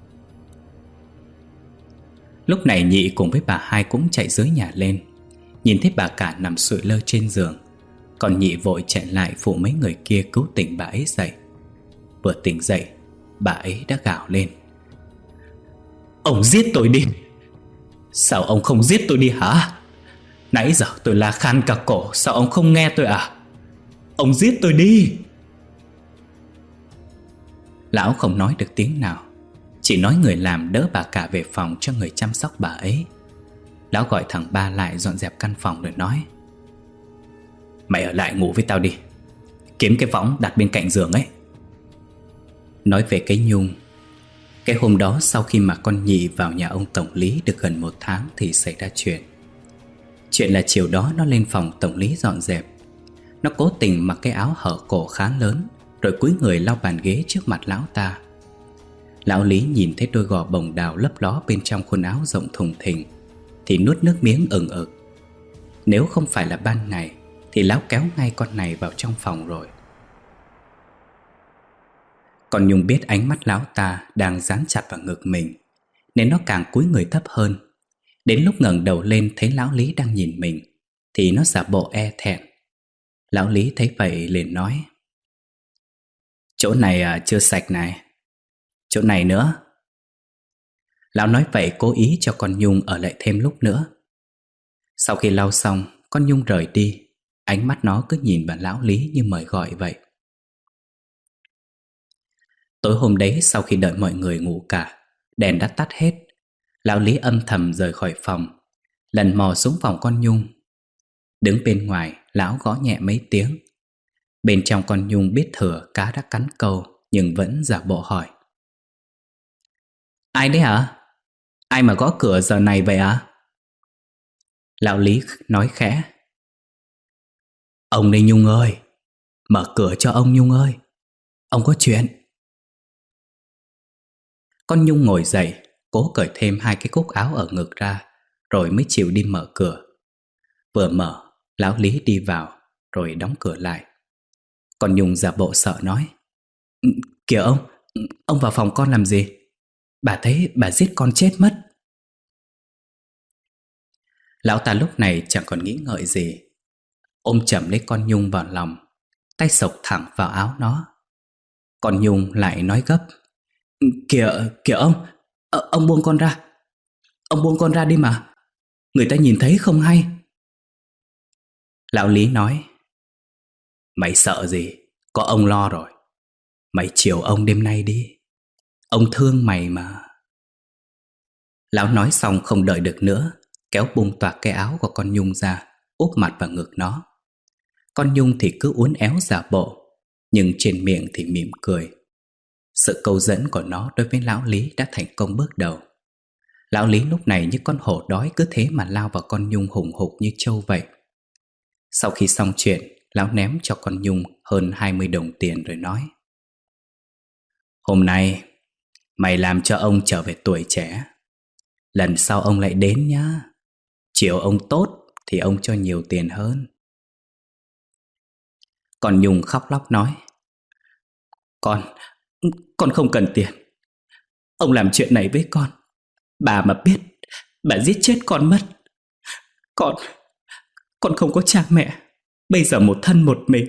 Lúc này Nhị cùng với bà hai cũng chạy dưới nhà lên. Nhìn thấy bà cả nằm sụi lơ trên giường, còn Nhị vội chạy lại phụ mấy người kia cứu tỉnh bà ấy dậy. Vừa tỉnh dậy, bà ấy đã gào lên: Ông giết tôi đi! Sao ông không giết tôi đi hả? Nãy giờ tôi la khan cả cổ, sao ông không nghe tôi à? Ông giết tôi đi! Lão không nói được tiếng nào, chỉ nói người làm đỡ bà cả về phòng cho người chăm sóc bà ấy. Lão gọi thằng Ba lại dọn dẹp căn phòng rồi nói: Mày ở lại ngủ với tao đi, kiếm cái võng đặt bên cạnh giường ấy. Nói về cái Nhung, cái hôm đó sau khi mà con Nhị vào nhà ông tổng lý được gần 1 tháng thì xảy ra chuyện. Chuyện là chiều đó nó lên phòng tổng lý dọn dẹp. Nó cố tình mặc cái áo hở cổ khá lớn, rồi cúi người lau bàn ghế trước mặt lão ta. Lão Lý nhìn thấy đôi gò bồng đào lấp ló bên trong khuôn áo rộng thùng thình thì nuốt nước miếng ừng ực. Nếu không phải là ban ngày thì lão kéo ngay con này vào trong phòng rồi. Con Nhung biết ánh mắt lão ta đang dán chặt vào ngực mình, nên nó càng cúi người thấp hơn. Đến lúc ngẩng đầu lên thấy lão Lý đang nhìn mình thì nó giả bộ e thẹn. Lão Lý thấy vậy liền nói: "Chỗ này chưa sạch này. Chỗ này nữa." Lão nói vậy cố ý cho con Nhung ở lại thêm lúc nữa. Sau khi lau xong, con Nhung rời đi. Ánh mắt nó cứ nhìn vào lão Lý như mời gọi vậy. Tối hôm đấy, sau khi đợi mọi người ngủ cả, đèn đã tắt hết, lão Lý âm thầm rời khỏi phòng, lần mò xuống phòng con Nhung. Đứng bên ngoài, lão gõ nhẹ mấy tiếng. Bên trong con Nhung biết thừa cá đã cắn câu, nhưng vẫn giả bộ hỏi: "Ai đấy hả? Ai mà gõ cửa giờ này vậy à?" Lão Lý nói khẽ: "Ông đây Nhung ơi, mở cửa cho ông Nhung ơi, ông có chuyện." Con Nhung ngồi dậy, cố cởi thêm 2 cái cúc áo ở ngực ra, rồi mới chịu đi mở cửa. Vừa mở, lão Lý đi vào, rồi đóng cửa lại. Con Nhung giả bộ sợ nói: "Kìa ông vào phòng con làm gì? Bà thấy bà giết con chết mất." Lão ta lúc này chẳng còn nghĩ ngợi gì, ôm chầm lấy con Nhung vào lòng, tay xộc thẳng vào áo nó. Con Nhung lại nói gấp: Kìa ông buông con ra. Ông buông con ra đi mà, người ta nhìn thấy không hay." Lão Lý nói: "Mày sợ gì, có ông lo rồi. Mày chiều ông đêm nay đi, ông thương mày mà." Lão nói xong không đợi được nữa, kéo bung toạc cái áo của con Nhung ra, úp mặt vào ngực nó. Con Nhung thì cứ uốn éo giả bộ, nhưng trên miệng thì mỉm cười. Sự câu dẫn của nó đối với lão Lý đã thành công bước đầu. Lão Lý lúc này như con hổ đói cứ thế mà lao vào con Nhung hùng hục như trâu vậy. Sau khi xong chuyện, lão ném cho con Nhung hơn 20 đồng tiền rồi nói: "Hôm nay mày làm cho ông trở về tuổi trẻ. Lần sau ông lại đến nhá. Chiều ông tốt thì ông cho nhiều tiền hơn." Con Nhung khóc lóc nói: Con không cần tiền. Ông làm chuyện này với con, bà mà biết, bà giết chết con mất. Con không có cha mẹ, bây giờ một thân một mình.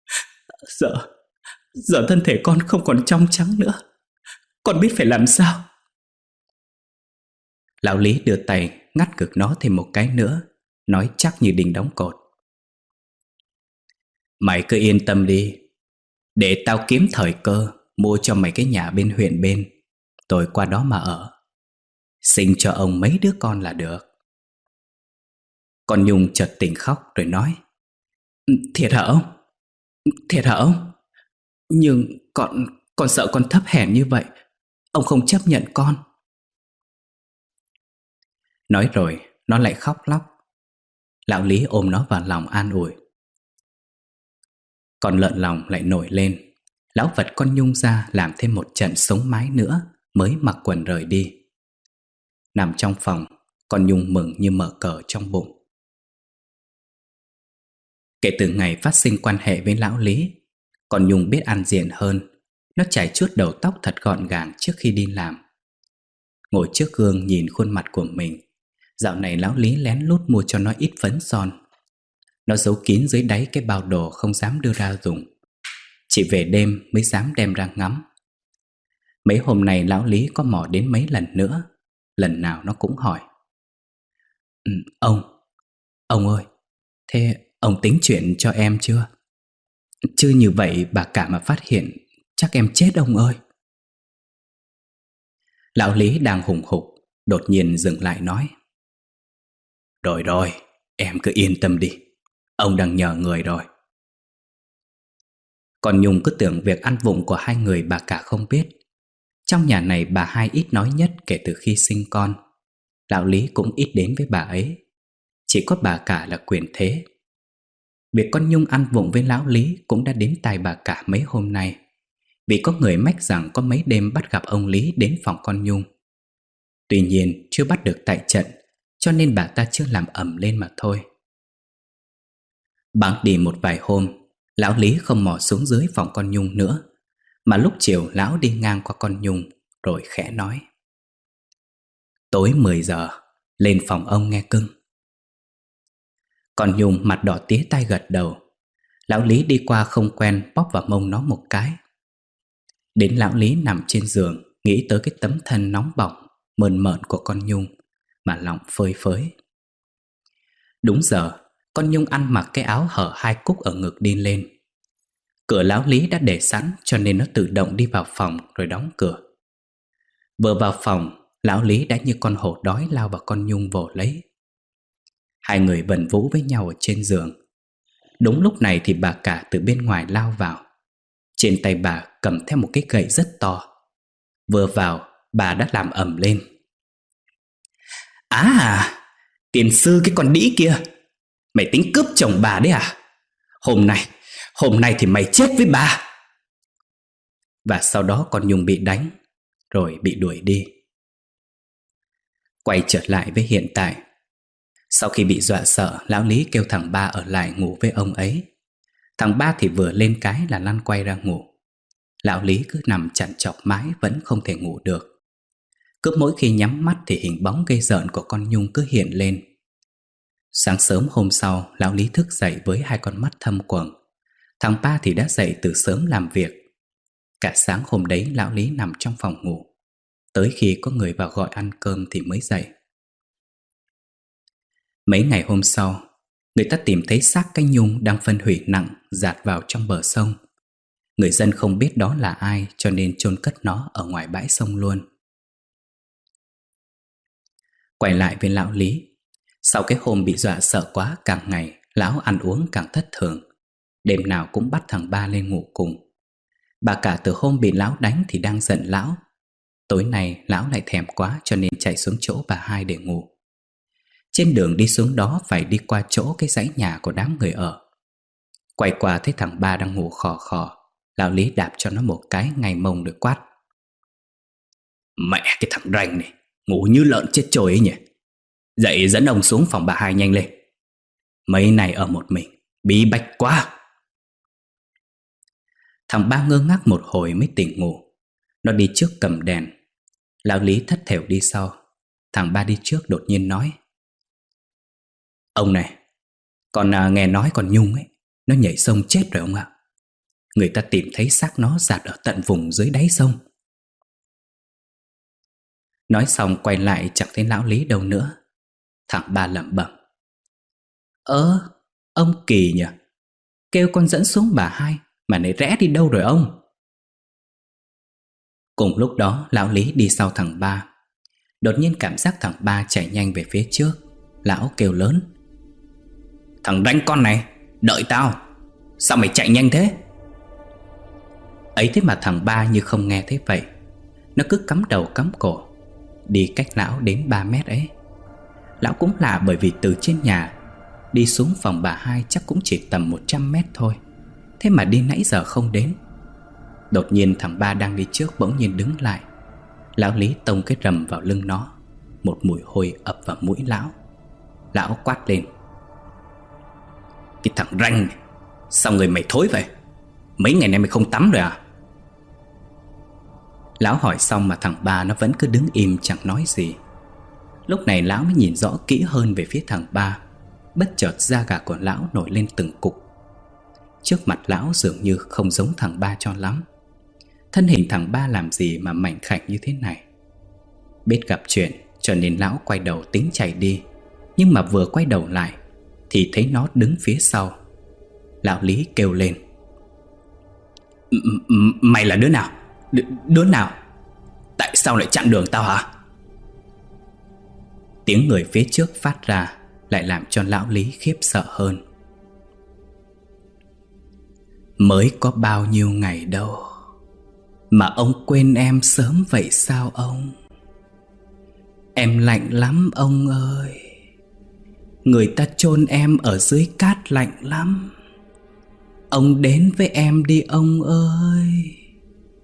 Giờ thân thể con không còn trong trắng nữa, con biết phải làm sao." Lão Lý đưa tay ngắt ngực nó thêm một cái nữa, nói chắc như đinh đóng cột: "Mày cứ yên tâm đi, để tao kiếm thời cơ mua cho mày cái nhà bên huyện bên, tôi qua đó mà ở. Sinh cho ông mấy đứa con là được." Con Nhung chợt tỉnh khóc rồi nói: Thiệt hả ông? Thiệt hả ông? Nhưng con sợ con thấp hèn như vậy, ông không chấp nhận con." Nói rồi nó lại khóc lóc. Lão Lý ôm nó vào lòng an ủi. Con lợn lòng lại nổi lên. Lão vật con Nhung ra làm thêm một trận sống mái nữa mới mặc quần rời đi. Nằm trong phòng, con Nhung mừng như mở cờ trong bụng. Kể từ ngày phát sinh quan hệ với lão Lý, con Nhung biết ăn diện hơn. Nó chải chuốt đầu tóc thật gọn gàng trước khi đi làm. Ngồi trước gương nhìn khuôn mặt của mình. Dạo này lão Lý lén lút mua cho nó ít phấn son. Nó giấu kín dưới đáy cái bao đồ không dám đưa ra dùng, chỉ về đêm mới dám đem ra ngắm. Mấy hôm nay lão Lý có mò đến mấy lần nữa. Lần nào nó cũng hỏi: Ông ơi, thế ông tính chuyện cho em chưa? Chứ như vậy bà cả mà phát hiện chắc em chết ông ơi." Lão Lý đang hùng hục, đột nhiên dừng lại nói: Rồi, em cứ yên tâm đi, ông đang nhờ người rồi." Còn Nhung cứ tưởng việc ăn vụng của hai người bà cả không biết. Trong nhà này bà hai ít nói nhất kể từ khi sinh con. Lão Lý cũng ít đến với bà ấy. Chỉ có bà cả là quyền thế. Việc con Nhung ăn vụng với lão Lý cũng đã đến tai bà cả mấy hôm nay. vì có người mách rằng có mấy đêm bắt gặp ông Lý đến phòng con Nhung. Tuy nhiên chưa bắt được tại trận, cho nên bà ta chưa làm ầm lên mà thôi. Bẵng đi một vài hôm, lão Lý không mò xuống dưới phòng con Nhung nữa, mà lúc chiều lão đi ngang qua con Nhung rồi khẽ nói: "Tối 10 giờ, lên phòng ông nghe cưng." Con Nhung mặt đỏ tía tai gật đầu. Lão Lý đi qua không quen bóp vào mông nó một cái. Đến lão Lý nằm trên giường, nghĩ tới cái tấm thân nóng bỏng mơn mởn của con Nhung mà lòng phơi phới. Đúng giờ, con Nhung ăn mặc cái áo hở 2 cúc ở ngực đi lên. Cửa lão Lý đã để sẵn, cho nên nó tự động đi vào phòng rồi đóng cửa. Vừa vào phòng, lão Lý đã như con hổ đói lao vào con Nhung vồ lấy. Hai người vần vũ với nhau ở trên giường. Đúng lúc này thì bà cả từ bên ngoài lao vào. Trên tay bà cầm theo một cái gậy rất to. Vừa vào, bà đã làm ầm lên: "À, tiền sư cái con đĩ kia, mày tính cướp chồng bà đấy à? Hôm nay thì mày chết với bà." Và sau đó con Nhung bị đánh, rồi bị đuổi đi. Quay trở lại với hiện tại. Sau khi bị dọa sợ, lão Lý kêu thằng Ba ở lại ngủ với ông ấy. Thằng Ba thì vừa lên cái là lăn quay ra ngủ. Lão Lý cứ nằm chằn chọc mãi vẫn không thể ngủ được. Cứ mỗi khi nhắm mắt thì hình bóng ghê rợn của con Nhung cứ hiện lên. Sáng sớm hôm sau, lão Lý thức dậy với 2 con mắt thâm quầng. Thằng Ba thì đã dậy từ sớm làm việc. Cả sáng hôm đấy lão Lý nằm trong phòng ngủ. Tới khi có người vào gọi ăn cơm thì mới dậy. Mấy ngày hôm sau, người ta tìm thấy xác cái Nhung đang phân hủy nặng dạt vào trong bờ sông. Người dân không biết đó là ai, cho nên chôn cất nó ở ngoài bãi sông luôn. Quay lại với lão Lý. Sau cái hôm bị dọa sợ quá, càng ngày lão ăn uống càng thất thường. Đêm nào cũng bắt thằng Ba lên ngủ cùng. Bà cả từ hôm bị lão đánh thì đang giận lão. Tối nay lão lại thèm quá, cho nên chạy xuống chỗ bà hai để ngủ. Trên đường đi xuống đó phải đi qua chỗ cái dãy nhà của đám người ở. Quay qua thấy thằng Ba đang ngủ khò khò. Lão Lý đạp cho nó một cái ngay mông rồi quát: "Mẹ cái thằng ranh này, ngủ như lợn chết trôi ấy nhỉ. Dậy dẫn ông xuống phòng bà hai nhanh lên. Mấy này ở một mình, bí bách quá." Thằng Ba ngơ ngác một hồi mới tỉnh ngủ. Nó đi trước cầm đèn. Lão Lý thất thểu đi sau. Thằng Ba đi trước đột nhiên nói: "Ông này, con nghe nói con Nhung ấy, nó nhảy sông chết rồi ông ạ. Người ta tìm thấy xác nó dạt ở tận vùng dưới đáy sông." Nói xong quay lại chẳng thấy lão Lý đâu nữa. Thằng Ba lẩm bẩm: Ông kỳ nhỉ. Kêu con dẫn xuống bà hai mà nãy rẽ đi đâu rồi ông?" Cùng lúc đó lão Lý đi sau thằng Ba. Đột nhiên cảm giác thằng Ba chạy nhanh về phía trước. Lão kêu lớn: "Thằng ranh con này, đợi tao. Sao mày chạy nhanh thế?" Ấy thế mà thằng Ba như không nghe thấy vậy. Nó cứ cắm đầu cắm cổ, đi cách lão đến 3 mét ấy. Lão cũng lạ, bởi vì từ trên nhà đi xuống phòng bà hai chắc cũng chỉ tầm 100 mét thôi. Thế mà đi nãy giờ không đến. Đột nhiên thằng Ba đang đi trước bỗng nhiên đứng lại. Lão Lý tông cái rầm vào lưng nó. Một mùi hôi ập vào mũi lão. Lão quát lên: "Cái thằng ranh này, sao người mày thối vậy? Mấy ngày nay mày không tắm rồi à?" Lão hỏi xong mà thằng Ba nó vẫn cứ đứng im chẳng nói gì. Lúc này lão mới nhìn rõ kỹ hơn về phía thằng Ba. Bất chợt da gà của lão nổi lên từng cục. Trước mặt lão dường như không giống thằng Ba cho lắm. Thân hình thằng Ba làm gì mà mảnh khảnh như thế này. Biết gặp chuyện cho nên lão quay đầu tính chạy đi. Nhưng mà vừa quay đầu lại thì thấy nó đứng phía sau. Lão Lý kêu lên: Mày là đứa nào? Đứa nào? Tại sao lại chặn đường tao hả?" Tiếng người phía trước phát ra lại làm cho lão Lý khiếp sợ hơn. "Mới có bao nhiêu ngày đâu mà ông quên em sớm vậy sao ông? Em lạnh lắm ông ơi. Người ta chôn em ở dưới cát lạnh lắm. Ông đến với em đi ông ơi."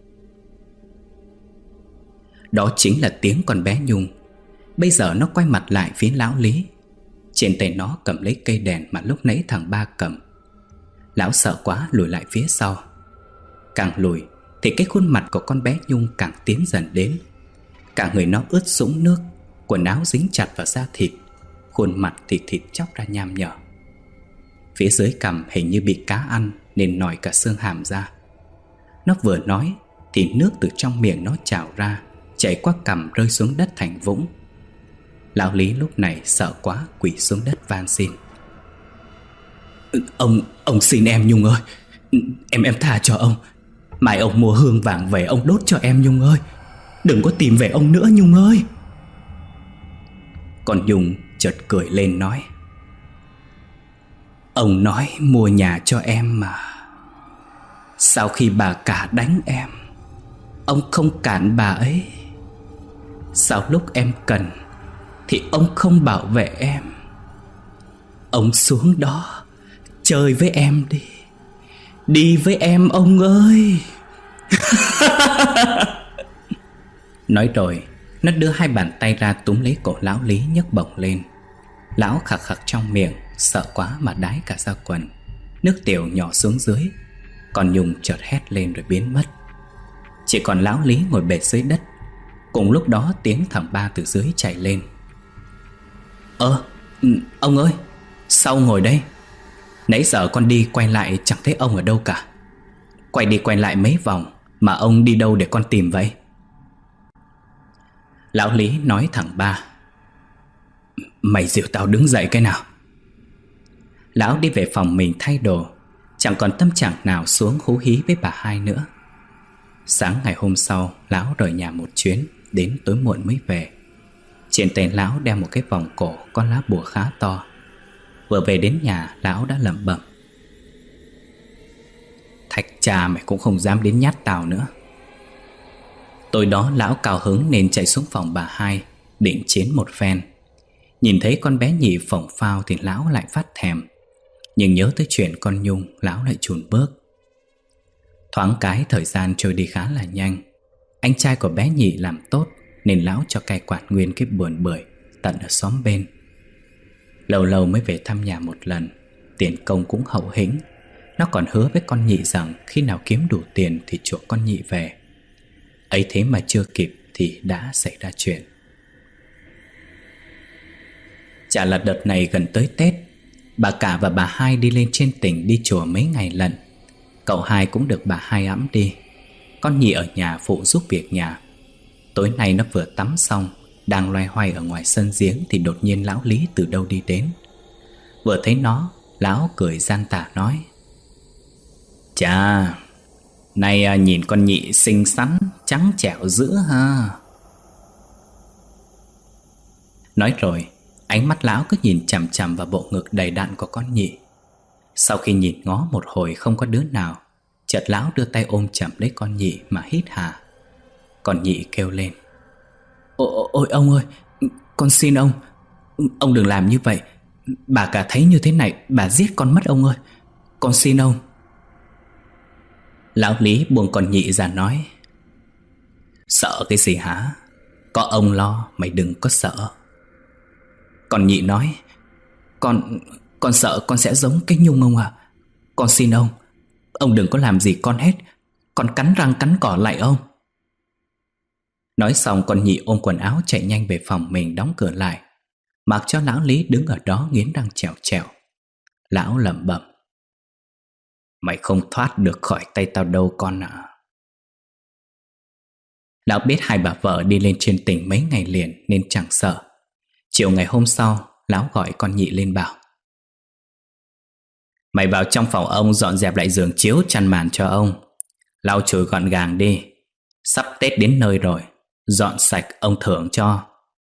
Đó chính là tiếng con bé Nhung. Bây giờ nó quay mặt lại phía lão Lý. Trên tay nó cầm lấy cây đèn mà lúc nãy thằng Ba cầm. Lão sợ quá lùi lại phía sau. Càng lùi thì cái khuôn mặt của con bé Nhung càng tiến dần đến. Cả người nó ướt sũng nước, quần áo dính chặt vào da thịt, khuôn mặt thì thịt chóc ra nham nhở. Phía dưới cằm hình như bị cá ăn nên nổi cả xương hàm ra. Nó vừa nói thì nước từ trong miệng nó trào ra, chảy qua cằm rơi xuống đất thành vũng. Lão Lý lúc này sợ quá quỳ xuống đất van xin. Ông xin em Nhung ơi. Em tha cho ông. Mai ông mua hương vàng về ông đốt cho em Nhung ơi. Đừng có tìm về ông nữa Nhung ơi. Con Nhung chợt cười lên nói: Ông nói mua nhà cho em mà. Sau khi bà cả đánh em, ông không cản bà ấy. Sau lúc em cần thì ông không bảo vệ em. Ông xuống đó chơi với em đi. Đi với em ông ơi. Nói rồi nó đưa hai bàn tay ra túm lấy cổ lão Lý nhấc bổng lên. Lão khạc khạc trong miệng, sợ quá mà đái cả ra quần. Nước tiểu nhỏ xuống dưới. Còn Nhung chợt hét lên rồi biến mất. Chỉ còn lão Lý ngồi bệt dưới đất. Cùng lúc đó tiếng thằng Ba từ dưới chạy lên: Ông ơi, sao ngồi đây? Nãy giờ con đi quay lại chẳng thấy ông ở đâu cả. Quay đi quay lại mấy vòng mà ông đi đâu để con tìm vậy? Lão Lý nói thằng Ba: Mày dìu tao đứng dậy cái nào. Lão đi về phòng mình thay đồ, chẳng còn tâm trạng nào xuống hú hí với bà hai nữa. Sáng ngày hôm sau, lão rời nhà một chuyến, đến tối muộn mới về. Trên tay lão đeo một cái vòng cổ có lá bùa khá to. Vừa về đến nhà, lão đã lẩm bẩm: Thạch cha mày cũng không dám đến nhát tao nữa. Tối đó lão cao hứng nên chạy xuống phòng bà hai, định chiến một phen. Nhìn thấy con bé Nhị phổng phao thì lão lại phát thèm. Nhưng nhớ tới chuyện con Nhung, lão lại chùn bước. Thoáng cái thời gian trôi đi khá là nhanh. Anh trai của bé Nhị làm tốt nên lão cho cai quản nguyên cái vườn bưởi tận ở xóm bên. Lâu lâu mới về thăm nhà một lần. Tiền công cũng hậu hĩnh. Nó còn hứa với con Nhị rằng khi nào kiếm đủ tiền thì chuộc con Nhị về. Ấy thế mà chưa kịp thì đã xảy ra chuyện. Chả là đợt này gần tới Tết, bà cả và bà hai đi lên trên tỉnh đi chùa mấy ngày lận. Cậu hai cũng được bà hai ẵm đi. Con Nhị ở nhà phụ giúp việc nhà. Tối nay nó vừa tắm xong, đang loay hoay ở ngoài sân giếng thì đột nhiên lão Lý từ đâu đi đến. Vừa thấy nó, lão cười gian tà nói: Chà, nay nhìn con Nhị xinh xắn, trắng trẻo dữ ha. Nói rồi, ánh mắt lão cứ nhìn chằm chằm vào bộ ngực đầy đặn của con Nhị. Sau khi nhìn ngó một hồi không có đứa nào, chợt lão đưa tay ôm chầm lấy con Nhị mà hít hà. Con Nhị kêu lên: Ôi ông ơi, con xin ông đừng làm như vậy. Bà cả thấy như thế này, bà giết con mất ông ơi. Con xin ông. Lão Lý buông con Nhị ra nói: Sợ cái gì hả? Có ông lo, mày đừng có sợ. Con Nhị nói: Con sợ con sẽ giống cái Nhung ông à. Con xin ông đừng có làm gì con hết. Con cắn răng cắn cỏ lại ông. Nói xong con Nhị ôm quần áo chạy nhanh về phòng mình đóng cửa lại, mặc cho lão Lý đứng ở đó nghiến răng trèo trèo. Lão lẩm bẩm: Mày không thoát được khỏi tay tao đâu con ạ. Lão biết hai bà vợ đi lên trên tỉnh mấy ngày liền nên chẳng sợ. Chiều ngày hôm sau, lão gọi con Nhị lên bảo: Mày vào trong phòng ông dọn dẹp lại giường chiếu chăn màn cho ông. Lau chùi gọn gàng đi. Sắp Tết đến nơi rồi, dọn sạch ông thưởng cho.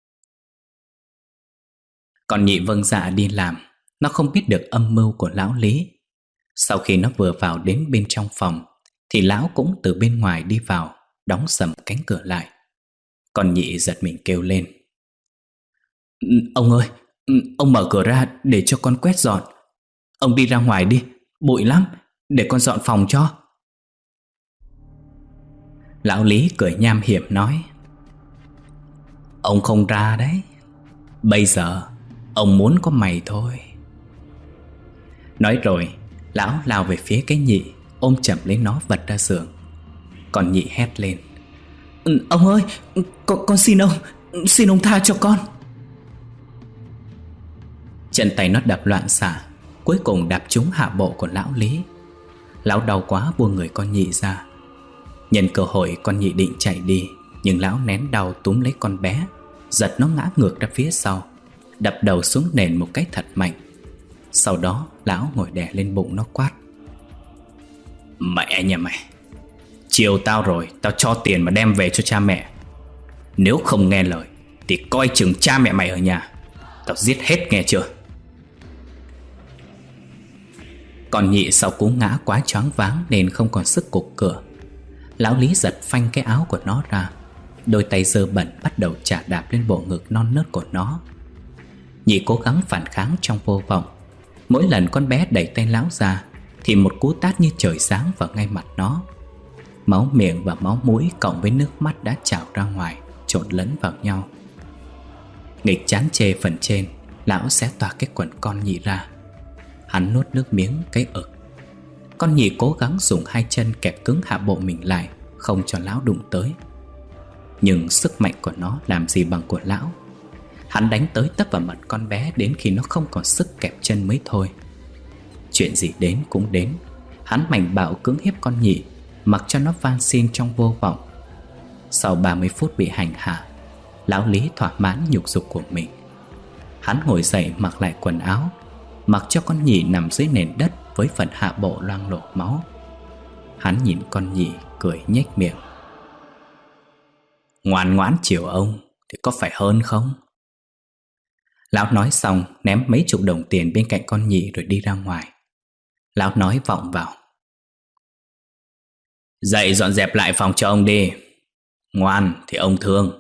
Con Nhị vâng dạ đi làm. Nó không biết được âm mưu của lão Lý. Sau khi nó vừa vào đến bên trong phòng thì lão cũng từ bên ngoài đi vào, đóng sầm cánh cửa lại. Con Nhị giật mình kêu lên: Ông ơi, ông mở cửa ra để cho con quét dọn. Ông đi ra ngoài đi, bụi lắm, để con dọn phòng cho. Lão Lý cười nham hiểm nói: Ông không ra đấy. Bây giờ ông muốn có mày thôi. Nói rồi, lão lao về phía cái nhị, ôm chầm lấy nó vật ra giường. Con nhị hét lên: Ông ơi, con xin ông tha cho con. Chân tay nó đập loạn xạ, cuối cùng đạp trúng hạ bộ của lão Lý. Lão đau quá buông người con nhị ra. Nhân cơ hội con nhị định chạy đi, nhưng lão nén đau túm lấy con bé, giật nó ngã ngược ra phía sau, đập đầu xuống nền một cái thật mạnh. Sau đó lão ngồi đè lên bụng nó quát: Mẹ nhà mày, chiều tao rồi, tao cho tiền mà đem về cho cha mẹ. Nếu không nghe lời thì coi chừng cha mẹ mày ở nhà, tao giết hết, nghe chưa? Con nhị sau cú ngã quá choáng váng nên không còn sức cục cửa. Lão Lý giật phanh cái áo của nó ra, đôi tay dơ bẩn bắt đầu chà đạp lên bộ ngực non nớt của nó. Nhị cố gắng phản kháng trong vô vọng. Mỗi lần con bé đẩy tay lão ra thì một cú tát như trời giáng vào ngay mặt nó. Máu miệng và máu mũi cộng với nước mắt đã trào ra ngoài, trộn lẫn vào nhau. Nghịch chán chê phần trên, lão xé toạc cái quần con nhị ra. Hắn nuốt nước miếng cái ực. Con nhị cố gắng dùng hai chân kẹp cứng hạ bộ mình lại, không cho lão đụng tới. Nhưng sức mạnh của nó làm gì bằng của lão. Hắn đánh tới tấp vào mặt con bé đến khi nó không còn sức kẹp chân mới thôi. Chuyện gì đến cũng đến, hắn mạnh bạo cưỡng hiếp con nhị, mặc cho nó van xin trong vô vọng. Sau 30 phút bị hành hạ, lão Lý thỏa mãn nhục dục của mình. Hắn ngồi dậy mặc lại quần áo, mặc cho con nhị nằm dưới nền đất với phần hạ bộ loang lổ máu. Hắn nhìn con nhị cười nhếch miệng: Ngoan ngoãn chiều ông thì có phải hơn không? Lão nói xong ném mấy chục đồng tiền bên cạnh con nhị rồi đi ra ngoài. Lão nói vọng vào: Dậy dọn dẹp lại phòng cho ông đi. Ngoan thì ông thương.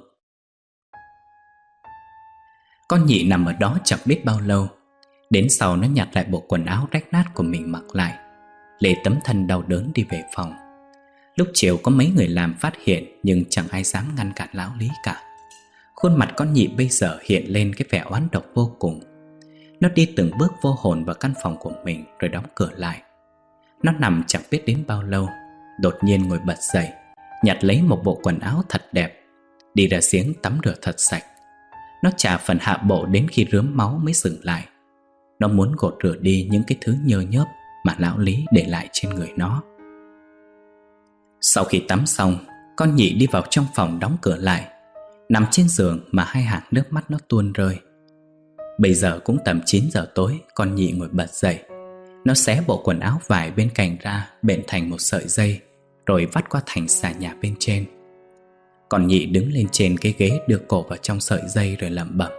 Con nhị nằm ở đó chẳng biết bao lâu. Đến sau nó nhặt lại bộ quần áo rách nát của mình mặc lại, lê tấm thân đau đớn đi về phòng. Lúc chiều có mấy người làm phát hiện, nhưng chẳng ai dám ngăn cản lão Lý cả. Khuôn mặt con nhị bây giờ hiện lên cái vẻ oán độc vô cùng. Nó đi từng bước vô hồn vào căn phòng của mình rồi đóng cửa lại. Nó nằm chẳng biết đến bao lâu, đột nhiên ngồi bật dậy, nhặt lấy một bộ quần áo thật đẹp, đi ra giếng tắm rửa thật sạch. Nó chà phần hạ bộ đến khi rướm máu mới dừng lại. Nó muốn gột rửa đi những cái thứ nhơ nhớp mà lão Lý để lại trên người nó. Sau khi tắm xong, con nhị đi vào trong phòng đóng cửa lại, nằm trên giường mà hai hàng nước mắt nó tuôn rơi. Bây giờ cũng tầm 9 giờ tối, con nhị ngồi bật dậy. Nó xé bộ quần áo vải bên cạnh ra, bện thành một sợi dây, rồi vắt qua thành xà nhà bên trên. Con nhị đứng lên trên cái ghế, đưa cổ vào trong sợi dây rồi lẩm bẩm: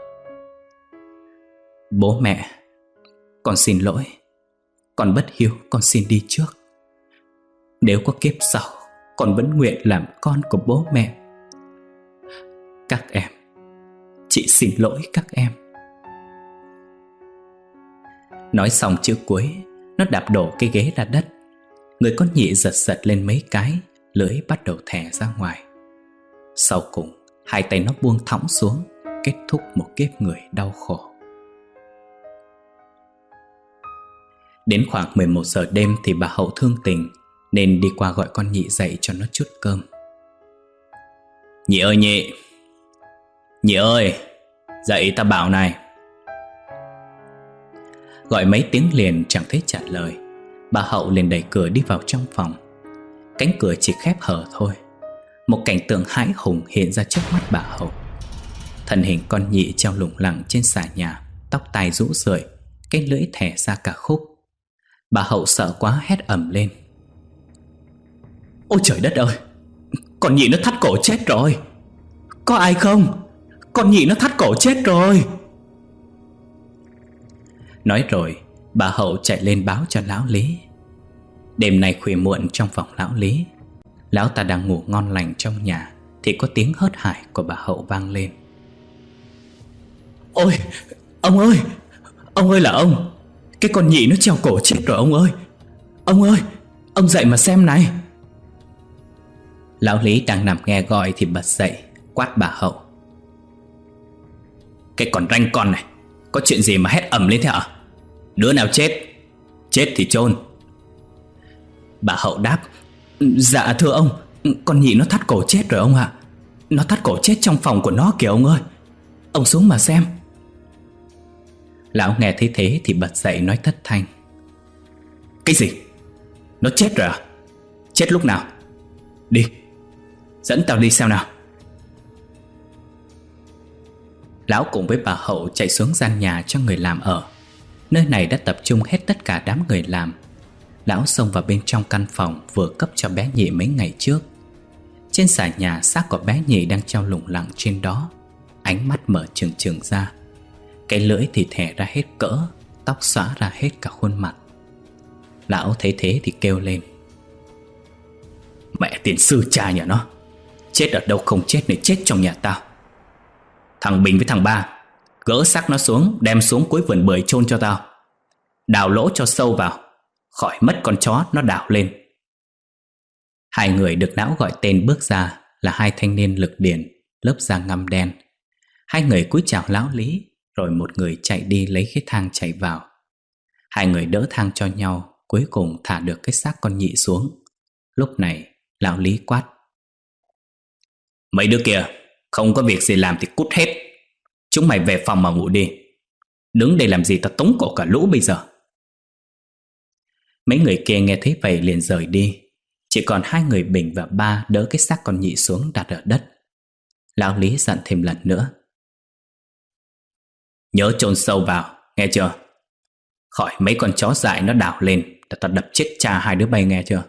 Bố mẹ, con xin lỗi. Con bất hiếu, con xin đi trước. Nếu có kiếp sau, con vẫn nguyện làm con của bố mẹ. Các em, chị xin lỗi các em. Nói xong chữ cuối, nó đạp đổ cái ghế ra đất. Người con nhị giật giật lên mấy cái, lưỡi bắt đầu thè ra ngoài. Sau cùng, hai tay nó buông thõng xuống, kết thúc một kiếp người đau khổ. Đến khoảng 11 giờ đêm thì bà Hậu thương tình, nên đi qua gọi con nhị dậy cho nó chút cơm. Nhị ơi nhị! Nhị ơi! Dậy ta bảo này! Gọi mấy tiếng liền chẳng thấy trả lời. Bà Hậu liền đẩy cửa đi vào trong phòng. Cánh cửa chỉ khép hở thôi. Một cảnh tượng hãi hùng hiện ra trước mắt bà Hậu. Thân hình con nhị treo lủng lẳng trên xà nhà, tóc tai rũ rượi, cái lưỡi thè ra cả khúc. Bà Hậu sợ quá hét ầm lên: Ôi trời đất ơi! Con nhị nó thắt cổ chết rồi! Có ai không? Con nhị nó thắt cổ chết rồi! Nói rồi, bà Hậu chạy lên báo cho lão Lý. Đêm nay khuya muộn trong phòng lão Lý, lão ta đang ngủ ngon lành trong nhà thì có tiếng hớt hải của bà Hậu vang lên. Ôi! Ông ơi! Ông ơi là ông! Cái con nhị nó treo cổ chết rồi ông ơi! Ông ơi! Ông dậy mà xem này! Lão Lý đang nằm nghe gọi thì bật dậy, quát bà Hậu: Cái con ranh con này, có chuyện gì mà hét ầm lên thế hả? Đứa nào chết? Chết thì chôn. Bà Hậu đáp: Dạ thưa ông, con nhị nó thắt cổ chết rồi ông ạ. Nó thắt cổ chết trong phòng của nó kìa ông ơi. Ông xuống mà xem. Lão nghe thấy thế thì bật dậy nói thất thanh: Cái gì? Nó chết rồi à? Chết lúc nào? Đi, dẫn tao đi xem nào. Lão cùng với bà Hậu chạy xuống gian nhà cho người làm ở. Nơi này đã tập trung hết tất cả đám người làm. Lão xông vào bên trong căn phòng vừa cấp cho bé Nhị mấy ngày trước. Trên xà nhà xác của bé Nhị đang treo lủng lẳng trên đó, ánh mắt mở trừng trừng ra. Cái lưỡi thì thẻ ra hết cỡ, tóc xõa ra hết cả khuôn mặt. Lão thấy thế thì kêu lên: Mẹ tiền sư cha nhà nó, chết ở đâu không chết này chết trong nhà tao. Thằng Bình với thằng Ba, gỡ xác nó xuống, đem xuống cuối vườn bưởi chôn cho tao. Đào lỗ cho sâu vào, khỏi mất con chó nó đào lên. Hai người được lão gọi tên bước ra là hai thanh niên lực điền, lớp da ngăm đen. Hai người cúi chào lão Lý, rồi một người chạy đi lấy cái thang chạy vào. Hai người đỡ thang cho nhau, cuối cùng thả được cái xác con Nhị xuống. Lúc này lão Lý quát: Mấy đứa kia không có việc gì làm thì cút hết. Chúng mày về phòng mà ngủ đi. Đứng đây làm gì ta tống cổ cả lũ bây giờ. Mấy người kia nghe thấy vậy liền rời đi. Chỉ còn hai người Bình và Ba đỡ cái xác con Nhị xuống đặt ở đất. Lão Lý dặn thêm lần nữa: Nhớ chôn sâu vào, nghe chưa? Khỏi mấy con chó dại nó đào lên, ta đập chết cha hai đứa bay, nghe chưa?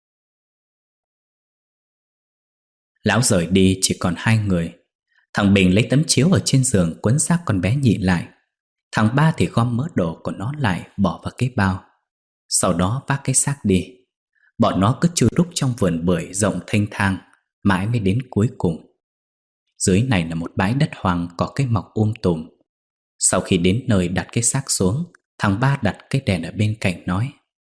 Lão rời đi chỉ còn hai người. Thằng Bình lấy tấm chiếu ở trên giường quấn xác con bé Nhị lại. Thằng Ba thì gom mớ đồ của nó lại bỏ vào cái bao, sau đó vác cái xác đi. Bọn nó cứ chui rúc trong vườn bưởi rộng thênh thang mãi mới đến cuối cùng. Dưới này là một bãi đất hoang có cây mọc tùm. Sau khi đến nơi đặt cái xác xuống, thằng Ba đặt cái đèn ở bên cạnh nói: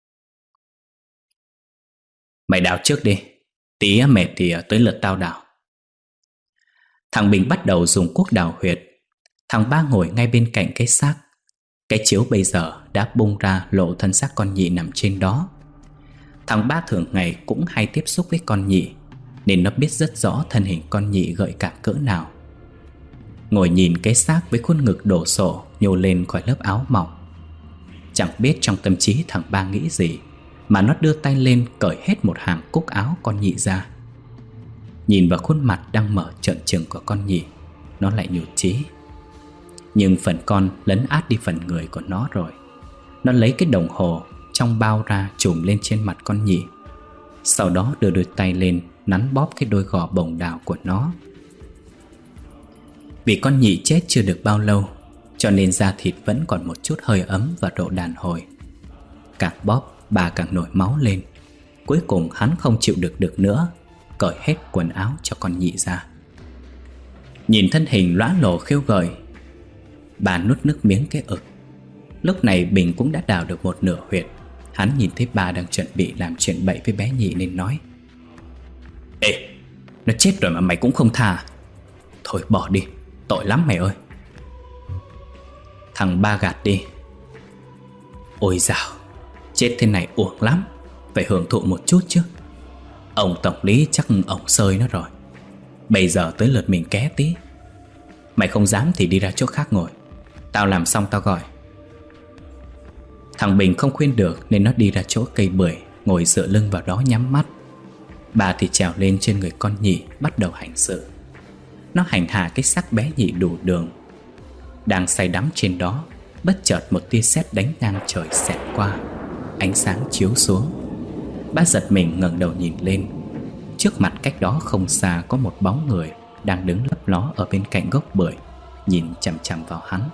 Mày đào trước đi, tí mệt thì tới lượt tao đào. Thằng Bình bắt đầu dùng cuốc đào huyệt. Thằng Ba ngồi ngay bên cạnh cái xác. Cái chiếu bây giờ đã bung ra lộ thân xác con Nhị nằm trên đó. Thằng Ba thường ngày cũng hay tiếp xúc với con Nhị, nên nó biết rất rõ thân hình con Nhị gợi cảm cỡ nào. Ngồi nhìn cái xác với khuôn ngực đổ sộ nhô lên khỏi lớp áo mỏng. Chẳng biết trong tâm trí thằng Ba nghĩ gì mà nó đưa tay lên cởi hết một hàng cúc áo con Nhị ra. Nhìn vào khuôn mặt đang mở trợn trừng của con Nhị, nó lại nhụt chí. Nhưng phần con lấn át đi phần người của nó rồi. Nó lấy cái đồng hồ trong bao ra chùm lên trên mặt con Nhị. Sau đó đưa đôi tay lên nắn bóp cái đôi gò bồng đào của nó. Vì con Nhị chết chưa được bao lâu, cho nên da thịt vẫn còn một chút hơi ấm và độ đàn hồi. Càng bóp bà càng nổi máu lên. Cuối cùng hắn không chịu được nữa, cởi hết quần áo cho con Nhị ra. Nhìn thân hình lóa lồ khêu gợi, bà nuốt nước miếng cái ực. Lúc này Bình cũng đã đào được một nửa huyệt. Hắn nhìn thấy bà đang chuẩn bị làm chuyện bậy với bé Nhị nên nói: Ê, nó chết rồi mà mày cũng không tha. Thôi bỏ đi, tội lắm mày ơi. Thằng Ba gạt đi: Ôi dào, chết thế này uổng lắm, phải hưởng thụ một chút chứ. Ông tổng lý chắc ổng sơi nó rồi. Bây giờ tới lượt mình ké tí. Mày không dám thì đi ra chỗ khác ngồi, tao làm xong tao gọi. Thằng Bình không khuyên được nên nó đi ra chỗ cây bưởi, ngồi dựa lưng vào đó nhắm mắt. Bà thì trèo lên trên người con Nhị bắt đầu hành sự. Nó hành hạ cái xác bé Nhị đủ đường. Đang say đắm trên đó, bất chợt một tia sét đánh ngang trời xẹt qua. Ánh sáng chiếu xuống. Bà giật mình ngẩng đầu nhìn lên. Trước mặt cách đó không xa có một bóng người đang đứng lấp ló ở bên cạnh gốc bưởi, nhìn chằm chằm vào hắn.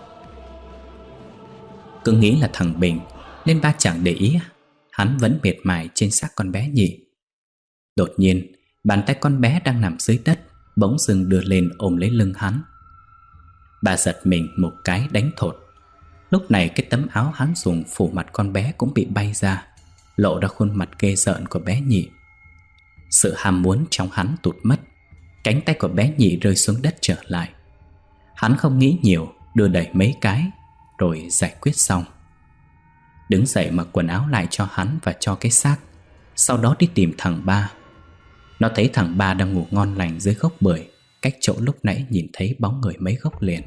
Cứ nghĩ là thằng Bình nên ba chẳng để ý. Hắn vẫn miệt mài trên xác con bé Nhị. Đột nhiên bàn tay con bé đang nằm dưới đất bỗng dưng đưa lên ôm lấy lưng hắn. Bà giật mình một cái đánh thột. Lúc này cái tấm áo hắn dùng phủ mặt con bé cũng bị bay ra, lộ ra khuôn mặt ghê rợn của bé Nhị. Sự ham muốn trong hắn tụt mất. Cánh tay của bé Nhị rơi xuống đất trở lại. Hắn không nghĩ nhiều đưa đẩy mấy cái rồi giải quyết xong. Đứng dậy mặc quần áo lại cho hắn và cho cái xác. Sau đó đi tìm thằng Ba. Nó thấy thằng Ba đang ngủ ngon lành dưới gốc bưởi, cách chỗ lúc nãy nhìn thấy bóng người mấy gốc liền.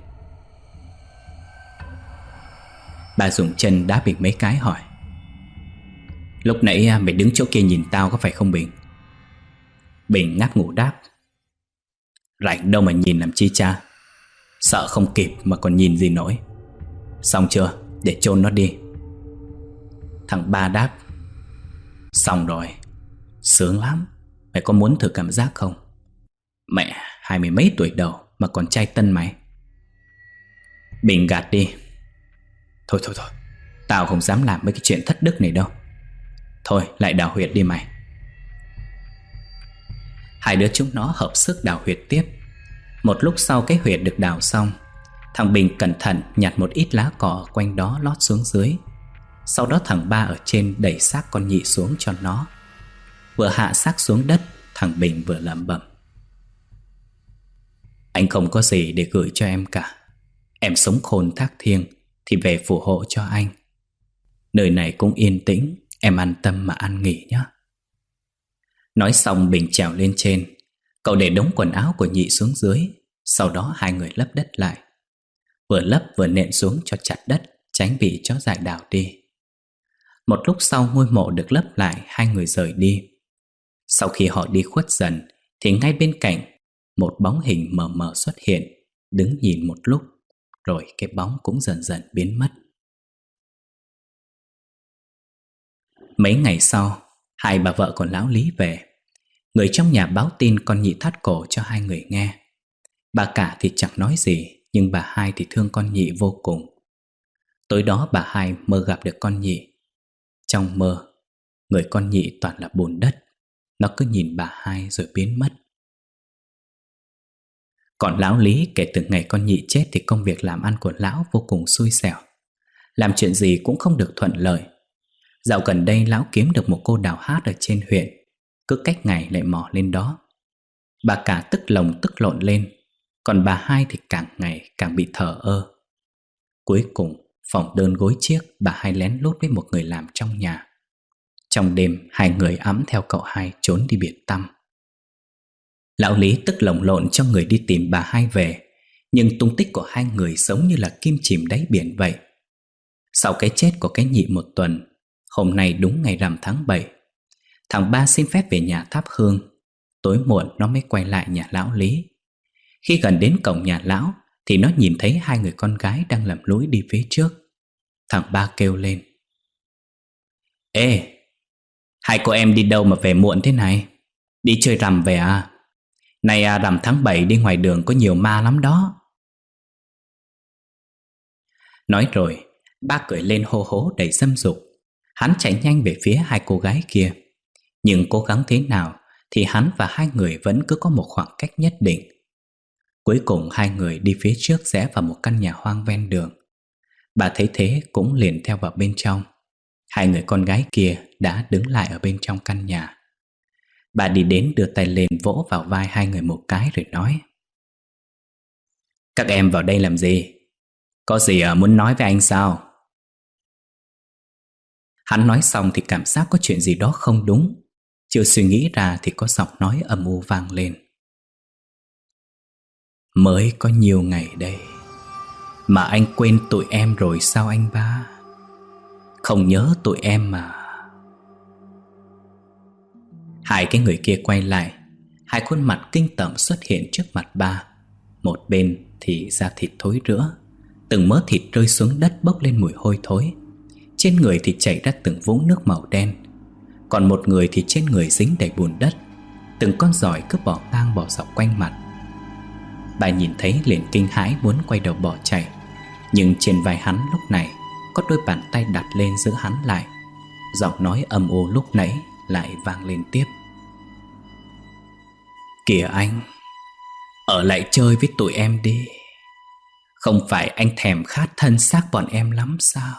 Bà dùng chân đá Bình mấy cái hỏi: "Lúc nãy mày đứng chỗ kia nhìn tao có phải không Bình?" Bình ngáp ngủ đáp: "Rảnh đâu mà nhìn làm chi cha. Sợ không kịp mà còn nhìn gì nổi. Xong chưa, để chôn nó đi." Thằng Ba đáp: "Xong rồi. Sướng lắm. Mày có muốn thử cảm giác không? Mẹ, 20 mấy tuổi đầu mà còn trai tân mày." Bình gạt đi: Thôi, tao không dám làm mấy cái chuyện thất đức này đâu. Thôi lại đào huyệt đi mày." Hai đứa chúng nó hợp sức đào huyệt tiếp. Một lúc sau cái huyệt được đào xong, thằng Bình cẩn thận nhặt một ít lá cỏ quanh đó lót xuống dưới. Sau đó thằng Ba ở trên đẩy xác con nhị xuống cho nó. Vừa hạ xác xuống đất, thằng Bình vừa lẩm bẩm: "Anh không có gì để gửi cho em cả. Em sống khôn thác thiêng thì về phù hộ cho anh. Nơi này cũng yên tĩnh, em an tâm mà ăn nghỉ nhé." Nói xong Bình trèo lên trên. Cậu để đống quần áo của nhị xuống dưới. Sau đó hai người lấp đất lại. Vừa lấp vừa nện xuống cho chặt đất, tránh bị chó dại đào đi. Một lúc sau ngôi mộ được lấp lại, hai người rời đi. Sau khi họ đi khuất dần thì ngay bên cạnh một bóng hình mờ mờ xuất hiện, đứng nhìn một lúc, rồi cái bóng cũng dần dần biến mất. Mấy ngày sau, hai bà vợ của lão Lý về. Người trong nhà báo tin con nhị thắt cổ cho hai người nghe. Bà cả thì chẳng nói gì, nhưng bà hai thì thương con nhị vô cùng. Tối đó bà hai mơ gặp được con nhị. Trong mơ, người con nhị toàn là bùn đất. Nó cứ nhìn bà hai rồi biến mất. Còn lão Lý kể từ ngày con nhị chết thì công việc làm ăn của lão vô cùng xui xẻo. Làm chuyện gì cũng không được thuận lợi. Dạo gần đây lão kiếm được một cô đào hát ở trên huyện, cứ cách ngày lại mò lên đó. Bà cả tức lồng tức lộn lên, còn bà hai thì càng ngày càng bị thờ ơ. Cuối cùng phòng đơn gối chiếc, bà hai lén lút với một người làm trong nhà. Trong đêm hai người ẵm theo cậu hai trốn đi biệt tăm. Lão Lý tức lồng lộn cho người đi tìm bà hai về, nhưng tung tích của hai người giống như là kim chìm đáy biển vậy. Sau cái chết của cái nhị một tuần, hôm nay đúng ngày rằm tháng 7, thằng Ba xin phép về nhà thắp hương. Tối muộn nó mới quay lại nhà lão Lý. Khi gần đến cổng nhà lão thì nó nhìn thấy hai người con gái đang lầm lũi đi phía trước. Thằng Ba kêu lên: "Ê, hai cô em đi đâu mà về muộn thế này? Đi chơi rằm về à? Này rằm tháng 7 đi ngoài đường có nhiều ma lắm đó." Nói rồi ba cười lên hô hố đầy dâm dục. Hắn chạy nhanh về phía hai cô gái kia. Nhưng cố gắng thế nào thì hắn và hai người vẫn cứ có một khoảng cách nhất định. Cuối cùng hai người đi phía trước rẽ vào một căn nhà hoang ven đường. Bà thấy thế cũng liền theo vào bên trong. Hai người con gái kia đã đứng lại ở bên trong căn nhà. Bà đi đến đưa tay lên vỗ vào vai hai người một cái rồi nói: "Các em vào đây làm gì? Có gì muốn nói với anh sao?" Hắn nói xong thì cảm giác có chuyện gì đó không đúng. Chưa suy nghĩ ra thì có giọng nói âm u vang lên: "Mới có nhiều ngày đây mà anh quên tụi em rồi sao anh Ba? Không nhớ tụi em mà." Hai cái người kia quay lại. Hai khuôn mặt kinh tởm xuất hiện trước mặt ba. Một bên thì da thịt thối rữa, từng mớ thịt rơi xuống đất bốc lên mùi hôi thối. Trên người thì chảy ra từng vũng nước màu đen. Còn một người thì trên người dính đầy bùn đất. Từng con giỏi cứ bò ngang bò dọc quanh mặt. Bà nhìn thấy liền kinh hãi muốn quay đầu bỏ chạy. Nhưng trên vai hắn lúc này có đôi bàn tay đặt lên giữ hắn lại. Giọng nói âm u lúc nãy lại vang lên tiếp: "Kìa anh, ở lại chơi với tụi em đi. Không phải anh thèm khát thân xác bọn em lắm sao?"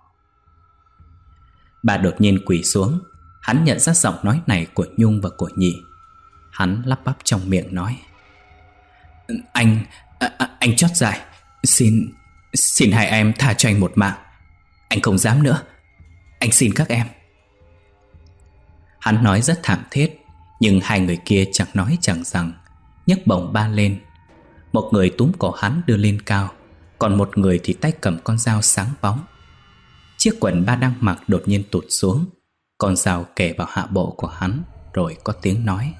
Bà đột nhiên quỳ xuống. Hắn nhận ra giọng nói này của Nhung và của Nhị. Hắn lắp bắp trong miệng nói: Anh chót dài, Xin hai em tha cho anh một mạng. Anh không dám nữa. Anh xin các em. Hắn nói rất thảm thiết, nhưng hai người kia chẳng nói chẳng rằng, nhấc bổng ba lên. Một người túm cổ hắn đưa lên cao, còn một người thì tay cầm con dao sáng bóng. Chiếc quần ba đang mặc đột nhiên tụt xuống, con dao kề vào hạ bộ của hắn. Rồi có tiếng nói: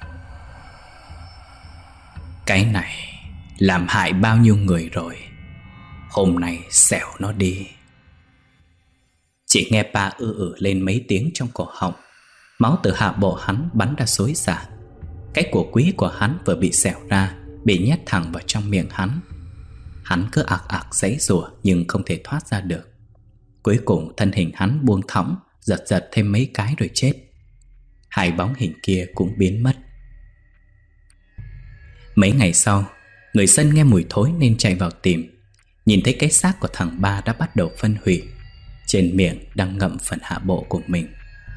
cái này làm hại bao nhiêu người rồi, hôm nay xẻo nó đi. Chỉ nghe ba lên mấy tiếng trong cổ họng. Máu từ hạ bộ hắn bắn ra xối xả. Cái của quý của hắn vừa bị xẻo ra, bị nhét thẳng vào trong miệng hắn. Hắn cứ ạc ạc giãy giụa nhưng không thể thoát ra được. Cuối cùng thân hình hắn buông thõng, giật thêm mấy cái rồi chết. Hai bóng hình kia cũng biến mất. Mấy ngày sau, người dân nghe mùi thối nên chạy vào tìm. Nhìn thấy cái xác của thằng Ba đã bắt đầu phân hủy, trên miệng đang ngậm phần hạ bộ của mình.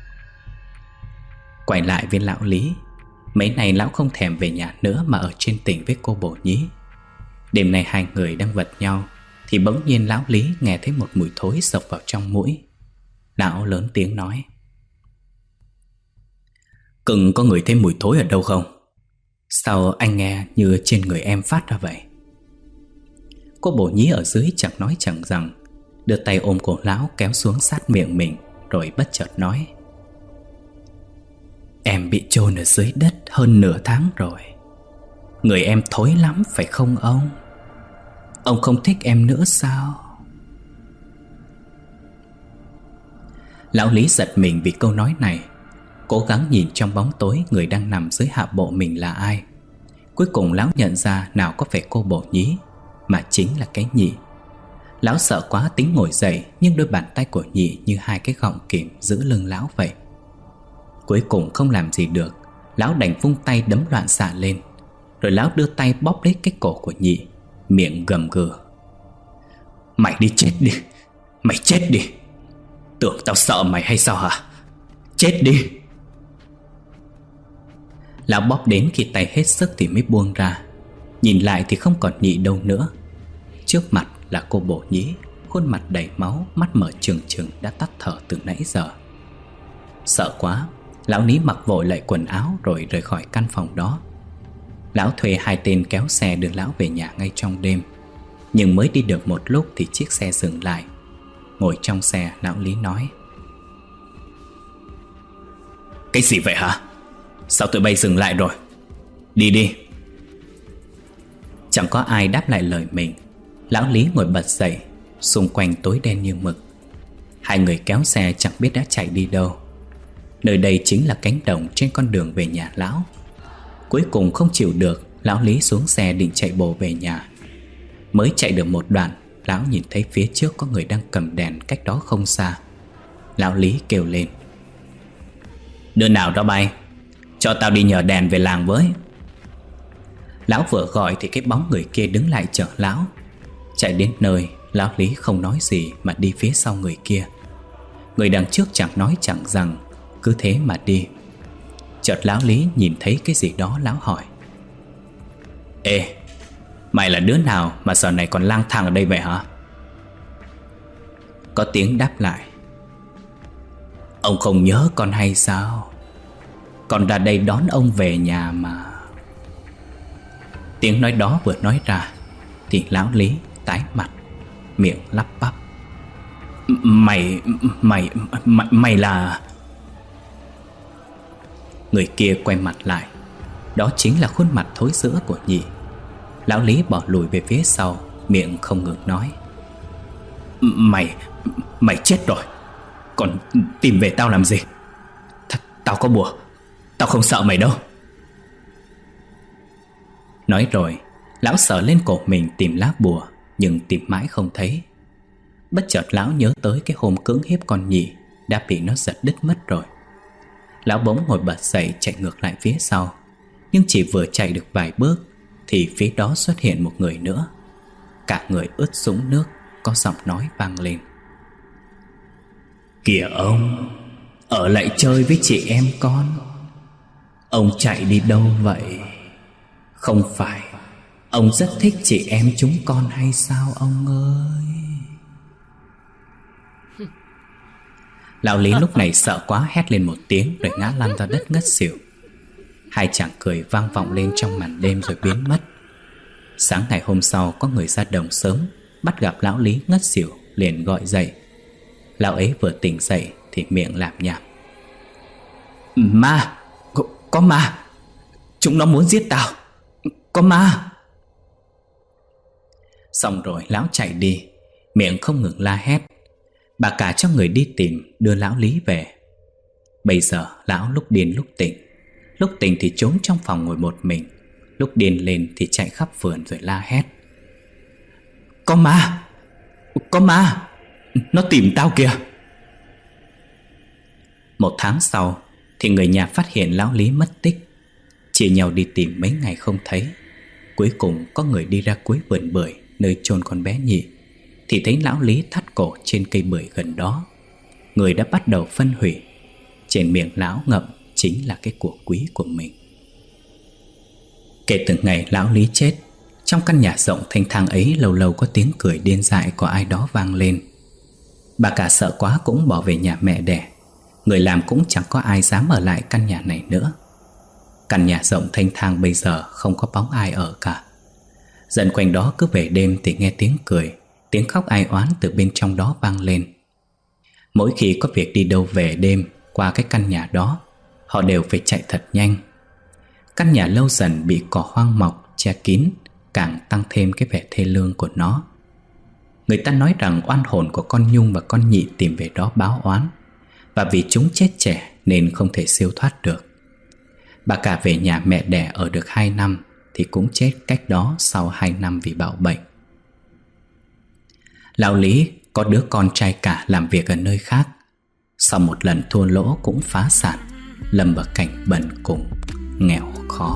Quay lại với lão Lý. Mấy ngày lão không thèm về nhà nữa mà ở trên tỉnh với cô Bổ Nhí. Đêm nay hai người đang vật nhau thì bỗng nhiên lão Lý nghe thấy một mùi thối xộc vào trong mũi. Lão lớn tiếng nói: Cưng có ngửi thấy mùi thối ở đâu không? Sao anh nghe như trên người em phát ra vậy? Cô Bổ Nhí ở dưới chẳng nói chẳng rằng, đưa tay ôm cổ lão kéo xuống sát miệng mình, rồi bất chợt nói: Em bị chôn ở dưới đất hơn nửa tháng rồi. Người em thối lắm phải không ông? Ông không thích em nữa sao? Lão Lý giật mình vì câu nói này, cố gắng nhìn trong bóng tối người đang nằm dưới hạ bộ mình là ai. Cuối cùng lão nhận ra nào có phải cô Bổ Nhí, mà chính là cái Nhị. Lão sợ quá tính ngồi dậy, nhưng đôi bàn tay của Nhị như hai cái gọng kìm giữ lưng lão vậy. Cuối cùng không làm gì được, lão đành vung tay đấm loạn xạ lên. Rồi lão đưa tay bóp lấy cái cổ của Nhị, miệng gầm gừ: Mày đi chết đi, mày chết đi. Tưởng tao sợ mày hay sao hả? Chết đi. Lão bóp đến khi tay hết sức thì mới buông ra. Nhìn lại thì không còn Nhị đâu nữa. Trước mặt là cô Bổ Nhí, khuôn mặt đầy máu, mắt mở trừng trừng đã tắt thở từ nãy giờ. Sợ quá, lão Lý mặc vội lại quần áo rồi rời khỏi căn phòng đó. Lão thuê hai tên kéo xe đưa lão về nhà ngay trong đêm. Nhưng mới đi được một lúc thì chiếc xe dừng lại. Ngồi trong xe, lão Lý nói: Cái gì vậy hả? Sao tụi bay dừng lại rồi? Đi đi. Chẳng có ai đáp lại lời mình. Lão Lý ngồi bật dậy. Xung quanh tối đen như mực. Hai người kéo xe chẳng biết đã chạy đi đâu. Nơi đây chính là cánh đồng trên con đường về nhà lão. Cuối cùng không chịu được, lão Lý xuống xe định chạy bộ về nhà. Mới chạy được một đoạn, lão nhìn thấy phía trước có người đang cầm đèn cách đó không xa. Lão Lý kêu lên: Đứa nào đó bay, cho tao đi nhờ đèn về làng với. Lão vừa gọi thì cái bóng người kia đứng lại chở lão. Chạy đến nơi, lão Lý không nói gì mà đi phía sau người kia. Người đằng trước chẳng nói chẳng rằng, cứ thế mà đi. Chợt lão Lý nhìn thấy cái gì đó, lão hỏi: Ê, mày là đứa nào mà giờ này còn lang thang ở đây vậy hả? Có tiếng đáp lại: Ông không nhớ con hay sao? Con ra đây đón ông về nhà mà. Tiếng nói đó vừa nói ra thì lão Lý tái mặt, miệng lắp bắp: Mày là... Người kia quay mặt lại. Đó chính là khuôn mặt thối rữa của Nhị. Lão Lý bỏ lùi về phía sau, miệng không ngừng nói: Mày chết rồi. Còn tìm về tao làm gì? Tao có bùa, tao không sợ mày đâu. Nói rồi, lão sờ lên cổ mình tìm lá bùa, nhưng tìm mãi không thấy. Bất chợt lão nhớ tới cái hôm cưỡng hiếp con Nhị đã bị nó giật đứt mất rồi. Lão bỗng ngồi bật dậy chạy ngược lại phía sau. Nhưng chỉ vừa chạy được vài bước thì phía đó xuất hiện một người nữa. Cả người ướt sũng nước, có giọng nói vang lên: Kìa ông, ở lại chơi với chị em con. Ông chạy đi đâu vậy? Không phải Ông rất thích chị em chúng con hay sao ông ơi? Lão Lý lúc này sợ quá hét lên một tiếng rồi ngã lăn ra đất ngất xỉu. Hai chàng cười vang vọng lên trong màn đêm rồi biến mất. Sáng ngày hôm sau có người ra đồng sớm, bắt gặp lão Lý ngất xỉu liền gọi dậy. Lão ấy vừa tỉnh dậy thì miệng lảm nhảm: Ma! Có ma! Chúng nó muốn giết tao! Có ma! Xong rồi lão chạy đi, miệng không ngừng la hét. Bà cả cho người đi tìm đưa lão Lý về. Bây giờ lão lúc điên lúc tỉnh. Lúc tỉnh thì trốn trong phòng ngồi một mình, lúc điên lên thì chạy khắp vườn rồi la hét: Có ma! Có ma! Nó tìm tao kìa! Một tháng sau thì người nhà phát hiện lão Lý mất tích. Chia nhau đi tìm mấy ngày không thấy. Cuối cùng có người đi ra cuối vườn bưởi nơi chôn con bé Nhị thì thấy lão Lý thắt cổ trên cây bưởi gần đó. Người đã bắt đầu phân hủy. Trên miệng lão ngậm chính là cái của quý của mình. Kể từ ngày lão Lý chết, trong căn nhà rộng thanh thang ấy lâu lâu có tiếng cười điên dại của ai đó vang lên. Bà cả sợ quá cũng bỏ về nhà mẹ đẻ. Người làm cũng chẳng có ai dám ở lại căn nhà này nữa. Căn nhà rộng thanh thang bây giờ không có bóng ai ở cả. Dân quanh đó cứ về đêm thì nghe tiếng cười, tiếng khóc ai oán từ bên trong đó vang lên. Mỗi khi có việc đi đâu về đêm qua cái căn nhà đó, họ đều phải chạy thật nhanh. Căn nhà lâu dần bị cỏ hoang mọc che kín, càng tăng thêm cái vẻ thê lương của nó. Người ta nói rằng oan hồn của con Nhung và con Nhị tìm về đó báo oán, và vì chúng chết trẻ nên không thể siêu thoát được. Bà cả về nhà mẹ đẻ ở được 2 năm thì cũng chết cách đó sau 2 năm vì bạo bệnh. Lão Lý có đứa con trai cả làm việc ở nơi khác. Sau một lần thua lỗ cũng phá sản, lâm vào cảnh bần cùng, nghèo khó.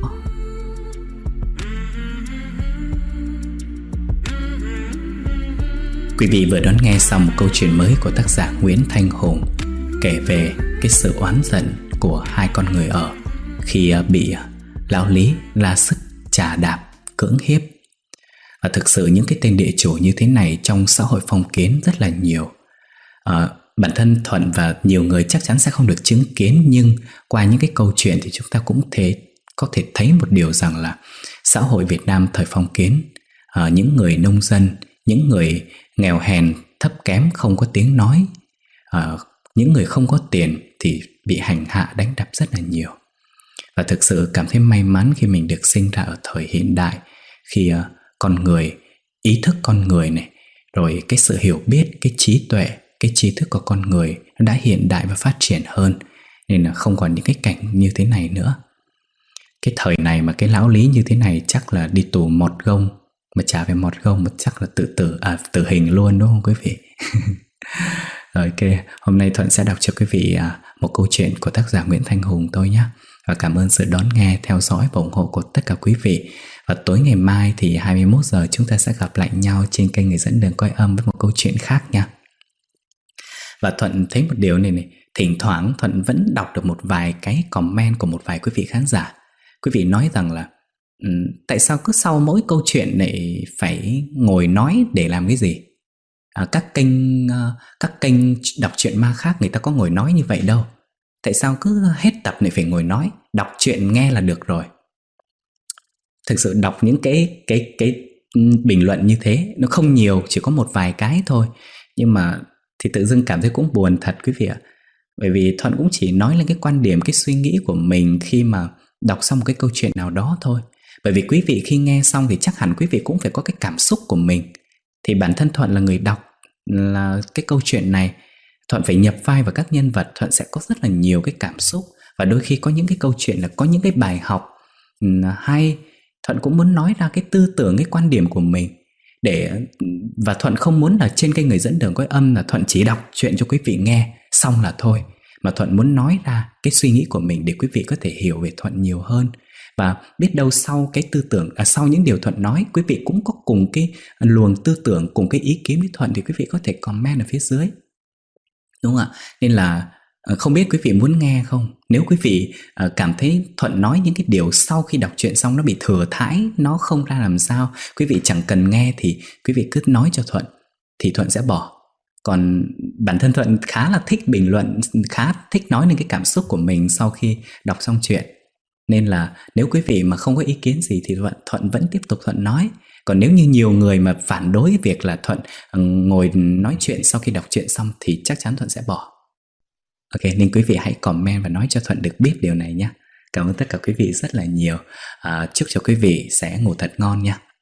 Quý vị vừa đón nghe xong một câu chuyện mới của tác giả Nguyễn Thanh Hùng, kể về cái sự oán giận của hai con người ở khi bị lão Lý ra sức chà đạp, cưỡng hiếp. Và thực sự những cái tên địa chủ như thế này trong xã hội phong kiến rất là nhiều. Bản thân Thuận và nhiều người chắc chắn sẽ không được chứng kiến, nhưng qua những cái câu chuyện thì chúng ta cũng có thể thấy một điều rằng là xã hội Việt Nam thời phong kiến, những người nông dân, những người nghèo hèn, thấp kém, không có tiếng nói, những người không có tiền thì bị hành hạ đánh đập rất là nhiều. Và thực sự cảm thấy may mắn khi mình được sinh ra ở thời hiện đại, khi con người, ý thức con người này, rồi cái sự hiểu biết, cái trí tuệ, cái trí thức của con người đã hiện đại và phát triển hơn, nên là không còn những cái cảnh như thế này nữa. Cái thời này mà cái lão Lý như thế này chắc là đi tù mọt gông, mà trả về mọt gông mà chắc là tử hình luôn, đúng không quý vị? Rồi, ok, hôm nay Thuận sẽ đọc cho quý vị một câu chuyện của tác giả Nguyễn Thanh Hùng thôi nhé. Và cảm ơn sự đón nghe, theo dõi và ủng hộ của tất cả quý vị. Và tối ngày mai thì 21 giờ chúng ta sẽ gặp lại nhau trên kênh Người Dẫn Đường Coi Âm với một câu chuyện khác nha. Và Thuận thấy một điều này, thỉnh thoảng Thuận vẫn đọc được một vài cái comment của một vài quý vị khán giả. Quý vị nói rằng là tại sao cứ sau mỗi câu chuyện này phải ngồi nói để làm cái gì? Các kênh đọc truyện ma khác người ta có ngồi nói như vậy đâu. Tại sao cứ hết tập này phải ngồi nói? Đọc truyện nghe là được rồi. Thực sự đọc những cái bình luận như thế nó không nhiều, chỉ có một vài cái thôi, nhưng mà thì tự dưng cảm thấy cũng buồn thật quý vị ạ. Bởi vì Thuận cũng chỉ nói lên cái quan điểm, cái suy nghĩ của mình khi mà đọc xong một cái câu chuyện nào đó thôi. Bởi vì quý vị khi nghe xong thì chắc hẳn quý vị cũng phải có cái cảm xúc của mình. Thì bản thân Thuận là người đọc là cái câu chuyện này, Thuận phải nhập vai vào các nhân vật, Thuận sẽ có rất là nhiều cái cảm xúc. Và đôi khi có những cái câu chuyện là có những cái bài học hay, Thuận cũng muốn nói ra cái tư tưởng, cái quan điểm của mình. Và Thuận không muốn là trên kênh Người Dẫn Đường Coi Âm là Thuận chỉ đọc chuyện cho quý vị nghe xong là thôi, mà Thuận muốn nói ra cái suy nghĩ của mình để quý vị có thể hiểu về Thuận nhiều hơn. Và biết đâu sau cái tư tưởng, sau những điều Thuận nói, quý vị cũng có cùng cái luồng tư tưởng, cùng cái ý kiến với Thuận thì quý vị có thể comment ở phía dưới, đúng không ạ? Nên là Không biết quý vị muốn nghe không? Nếu quý vị cảm thấy Thuận nói những cái điều sau khi đọc truyện xong nó bị thừa thãi, nó không ra làm sao, quý vị chẳng cần nghe thì quý vị cứ nói cho Thuận, thì Thuận sẽ bỏ. Còn bản thân Thuận khá là thích bình luận, khá thích nói lên cái cảm xúc của mình sau khi đọc xong chuyện. Nên là nếu quý vị mà không có ý kiến gì thì Thuận vẫn tiếp tục Thuận nói. Còn nếu như nhiều người mà phản đối việc là Thuận ngồi nói chuyện sau khi đọc truyện xong thì chắc chắn Thuận sẽ bỏ. Ok, nên quý vị hãy comment và nói cho Thuận được biết điều này nhé. Cảm ơn tất cả quý vị rất là nhiều. Chúc cho quý vị sẽ ngủ thật ngon nha.